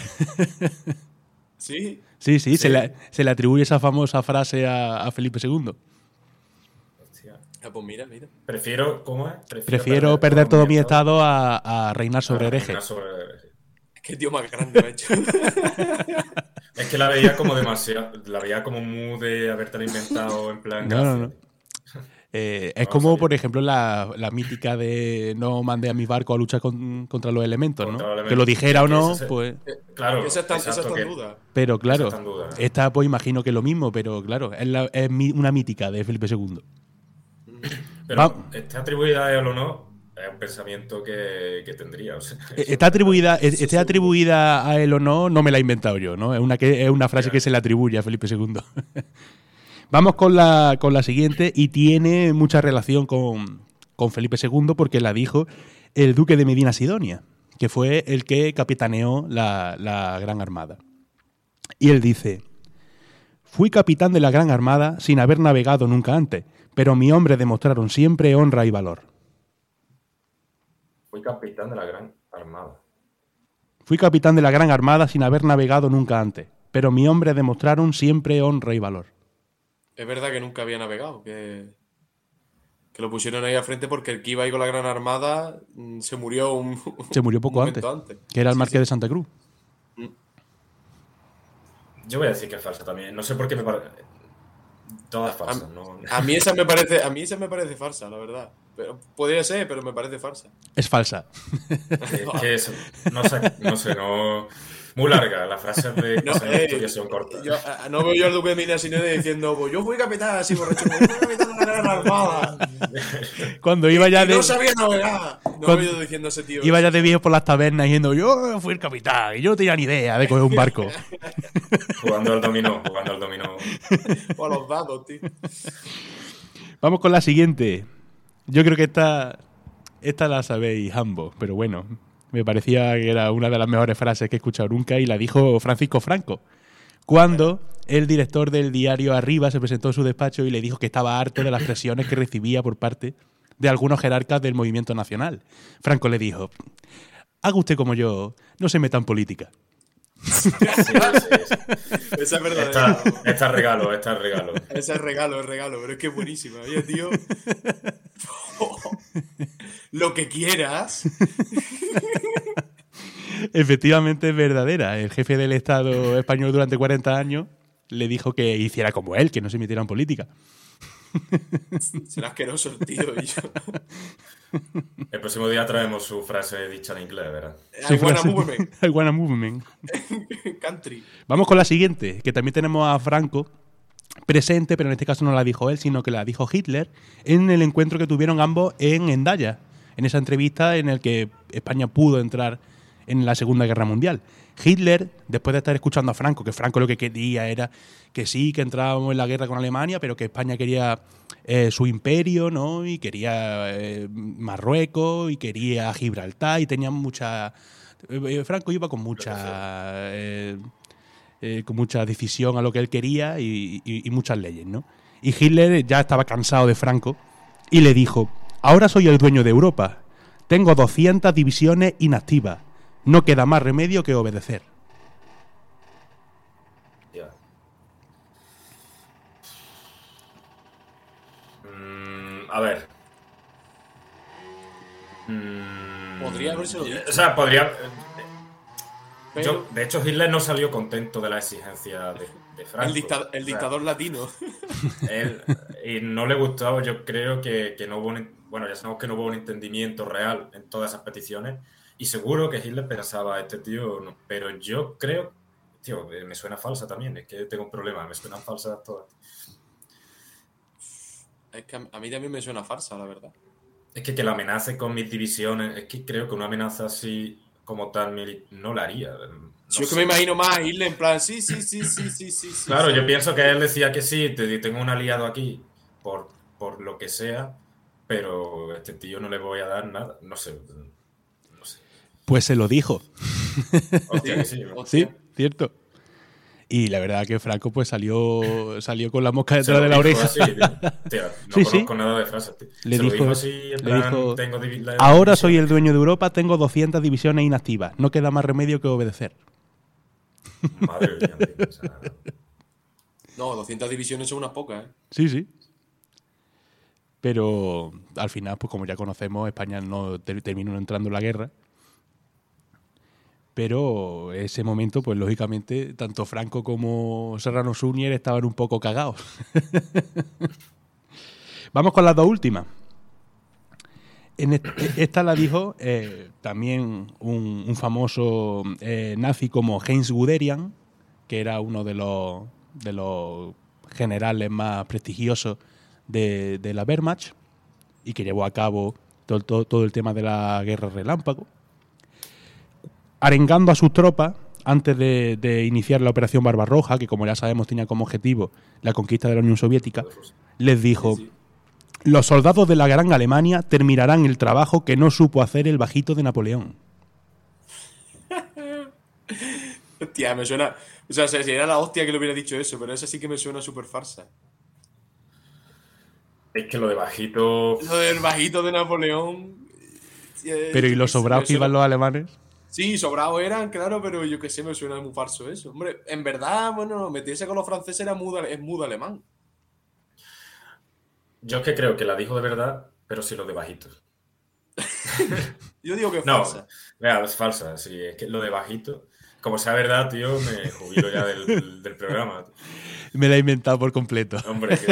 ¿Sí? Sí, sí, Sí. Se, le, se le atribuye esa famosa frase a, a Felipe segundo. Hostia. Ah, pues mira, mira. Prefiero, ¿cómo es? Prefiero, Prefiero perder todo mi estado a, a reinar sobre a herejes. reinar sobre herejes. Es que tío más grande me ha hecho. Es que la veía como demasiado, la veía como muy de habértela inventado en plan. No, no, no. Eh, es No, como, sabía. por ejemplo, la, la mítica de no mandé a mi barco a luchar con- contra los elementos, Contra ¿no? los Que lo elementos. dijera Es o que no, ese se- pues... Claro, Esa está, esa exacto, está en que- duda. Pero esa claro, está en duda. esta pues imagino que es lo mismo, pero claro, es, la- es mi- una mítica de Felipe segundo. Pero Va- esté atribuida a él o no, es un pensamiento que, que tendría. O sea, Eh, eso- Está atribuida, Eso esté seguro. atribuida a él o no, no me la he inventado yo, ¿no? Es una, que, es una frase Ya. que se le atribuye a Felipe segundo. Vamos con la, con la siguiente y tiene mucha relación con, con Felipe segundo porque la dijo el duque de Medina Sidonia, que fue el que capitaneó la, la Gran Armada. Y él dice: fui capitán de la Gran Armada sin haber navegado nunca antes, pero mis hombres demostraron siempre honra y valor. Fui capitán de la Gran Armada. Fui capitán de la Gran Armada sin haber navegado nunca antes, pero mis hombres demostraron siempre honra y valor. Es verdad que nunca había navegado, que, que lo pusieron ahí al frente porque el que iba ahí con la Gran Armada mm, se murió un, Se murió poco un antes, momento antes. que era el Sí, Marqués sí. de Santa Cruz. Yo voy a decir que es falsa también. No sé por qué me parece. Todas falsas, ¿no? A mí esa me parece, a mí esa me parece falsa, la verdad. Pero podría ser, pero me parece falsa. Es falsa. Es que es- no sé, no sé, no. Muy larga, las frases de No, cosas de eh, historia son cortas. yo, a- no veo yo al Duque de Medina Sidonia diciendo, pues yo fui capitán así borracho, pues yo fui capitán de la Gran Armada. Cuando iba ya Y de, no sabía navegar. No Cuando- veo yo diciendo a ese tío. iba ya de viejo por las tabernas diciendo yo fui el capitán y yo no tenía ni idea de coger un barco. Jugando al dominó, jugando al dominó. O a los dados, tío. Vamos con la siguiente. Yo creo que esta, esta la sabéis ambos, pero bueno, me parecía que era una de las mejores frases que he escuchado nunca y la dijo Francisco Franco. Cuando el director del diario Arriba se presentó en su despacho y le dijo que estaba harto de las presiones que recibía por parte de algunos jerarcas del movimiento nacional. Franco le dijo: haga usted como yo, no se meta en política. Sí, sí, sí. Esa es verdadera. Esta, esta es regalo, esta es regalo. Ese es regalo, es regalo, pero es que es buenísima. Oye, tío. Lo que quieras. Efectivamente es verdadera. El jefe del Estado español durante cuarenta años le dijo que hiciera como él, que no se metiera en política. Será asqueroso el tío. Y yo. El próximo día traemos su frase dicha en inglés, ¿verdad? I wanna move me. I wanna move me. Country. Vamos con la siguiente, que también tenemos a Franco presente, pero en este caso no la dijo él, sino que la dijo Hitler en el encuentro que tuvieron ambos en Hendaya, en esa entrevista en el que España pudo entrar en la Segunda Guerra Mundial. Hitler, después de estar escuchando a Franco, que Franco lo que quería era que sí, que entrábamos en la guerra con Alemania, pero que España quería eh, su imperio, ¿no? Y quería eh, Marruecos, y quería Gibraltar, y tenía mucha... eh, Franco iba con mucha... Eh, eh, con mucha decisión a lo que él quería y, y, y muchas leyes, ¿no? Y Hitler ya estaba cansado de Franco y le dijo: ahora soy el dueño de Europa, tengo doscientas divisiones inactivas, no queda más remedio que obedecer. Ya. Mm, a ver. Mm, Podría habérselo dicho. O sea, podría. Pero Yo, de hecho, Hitler no salió contento de la exigencia de, de Franco. el, dicta- el O sea, dictador latino. él- y no le gustaba, yo creo que, que no hubo un, bueno, ya sabemos que no hubo un entendimiento real en todas esas peticiones y seguro que Hitler pensaba, este tío, no, pero yo creo, tío, eh, me suena falsa también, es que tengo un problema, me suenan falsas todas. Es que a, a mí también me suena farsa, la verdad. Es que que la amenace con mis divisiones, es que creo que una amenaza así como tal mili- no la haría. No Si yo es que sé. me imagino más a irle en plan, sí, sí, sí, sí, sí, sí. sí Claro, sí. yo pienso que él decía que sí, te, tengo un aliado aquí por, por lo que sea, pero a este tío no le voy a dar nada. No sé. No sé. Pues se lo dijo. Hostia, que sí. ¿no? Sí, Hostia. cierto. Y la verdad que Franco pues salió salió con la mosca Se detrás lo de la dijo oreja. así, tío. Tío, no Sí, conozco sí. nada de frases, tío. Le Se dijo- lo dijo así, en le plan, dijo, tengo divi- la- Ahora soy el dueño de Europa, tengo doscientas divisiones inactivas, no queda más remedio que obedecer. Madre mía, tío, o sea, No, doscientas divisiones son unas pocas, ¿eh? Sí, sí. Pero al final, pues como ya conocemos, España no ter- terminó entrando en la guerra. Pero ese momento, pues lógicamente, tanto Franco como Serrano Suñer estaban un poco cagados. Vamos con las dos últimas. En este, esta la dijo eh, también un, un famoso eh, nazi como Heinz Guderian, que era uno de los, de los generales más prestigiosos de, de la Wehrmacht y que llevó a cabo todo, todo, todo el tema de la guerra relámpago, arengando a sus tropas antes de, de iniciar la Operación Barbarroja, que como ya sabemos tenía como objetivo la conquista de la Unión Soviética, les dijo: sí, sí. Los soldados de la Gran Alemania terminarán el trabajo que no supo hacer el bajito de Napoleón. Hostia, me suena... O sea, sería la hostia que le hubiera dicho eso, pero esa sí que me suena súper farsa. Es que lo de bajito... Lo del bajito de Napoleón... Pero ¿y los sobrados que iban los alemanes? Sí, sobrados eran, claro, pero yo qué sé, me suena muy falso eso. Hombre, en verdad, bueno, meterse con los franceses era mudo, es mudo alemán. Yo es que creo que la dijo de verdad, pero sí lo de bajito. Yo digo que es no, falsa. Vea, es falsa, sí, es que lo de bajito... Como sea verdad, tío, me jubilo ya del, del programa. Me la he inventado por completo. Hombre, que...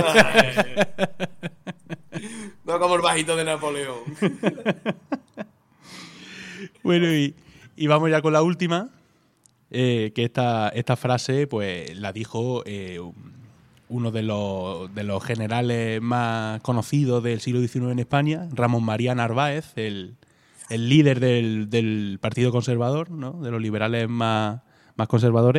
No como el bajito de Napoleón. Bueno, y, y vamos ya con la última. Eh, que esta, esta frase, pues, la dijo eh, uno de los, de los generales más conocidos del siglo diecinueve en España, Ramón María Narváez, el... el líder del, del Partido Conservador, ¿no? De los liberales más, más conservadores.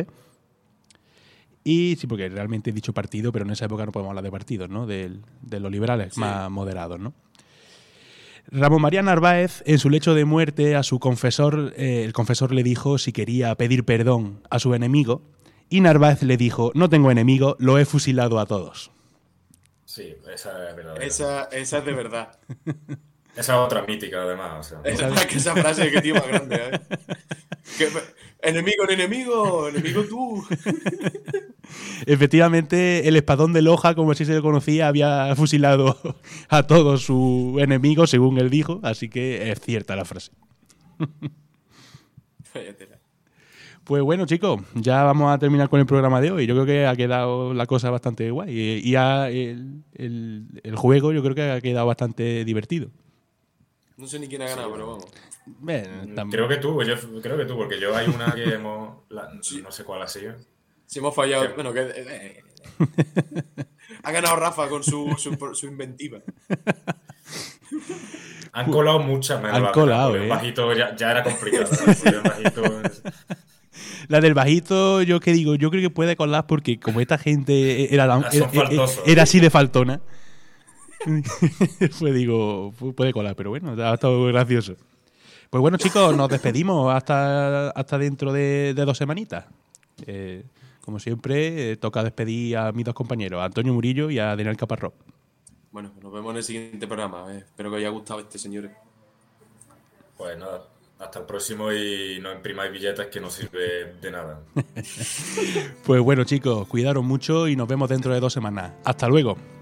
Y sí, porque realmente he dicho partido, pero en esa época no podemos hablar de partidos, ¿no? De, de los liberales sí. más moderados, ¿no? Ramón María Narváez, en su lecho de muerte, a su confesor, eh, el confesor le dijo si quería pedir perdón a su enemigo, y Narváez le dijo: no tengo enemigo, lo he fusilado a todos. Sí, esa es verdad. Esa, esa es de verdad. Esa es otra mítica, además. O sea. Esa, es que esa frase de que tío más grande, ¿eh? Que, enemigo, no enemigo, enemigo tú. Efectivamente, el espadón de Loja, como así se le conocía, había fusilado a todos sus enemigos, según él dijo, así que es cierta la frase. Pues bueno, chicos, ya vamos a terminar con el programa de hoy. Yo creo que ha quedado la cosa bastante guay. Y ya el, el, el juego yo creo que ha quedado bastante divertido. No sé ni quién ha ganado, sí, pero vamos. Bien, creo que tú, yo creo que tú, porque yo hay una que hemos... La, sí. No sé cuál ha sido. Si hemos fallado... ¿Qué? Bueno, que... Eh, ha ganado Rafa con su, su, su inventiva. Han colado muchas menos. Han la colado, verdad, eh. El bajito ya, ya era complicado. El bajito es... La del bajito, yo que digo, yo creo que puede colar porque como esta gente era, era, era, era así de faltona, pues digo, puede colar, pero bueno, ha estado gracioso. Pues bueno, chicos, nos despedimos hasta, hasta dentro de, de dos semanitas. Eh, como siempre, eh, toca despedir a mis dos compañeros, a Antonio Murillo y a Daniel Caparrós. Bueno, nos vemos en el siguiente programa. Eh. Espero que os haya gustado este, señores. Pues nada, hasta el próximo y no imprimáis billetes que no sirve de nada. Pues bueno, chicos, cuidaros mucho y nos vemos dentro de dos semanas. Hasta luego.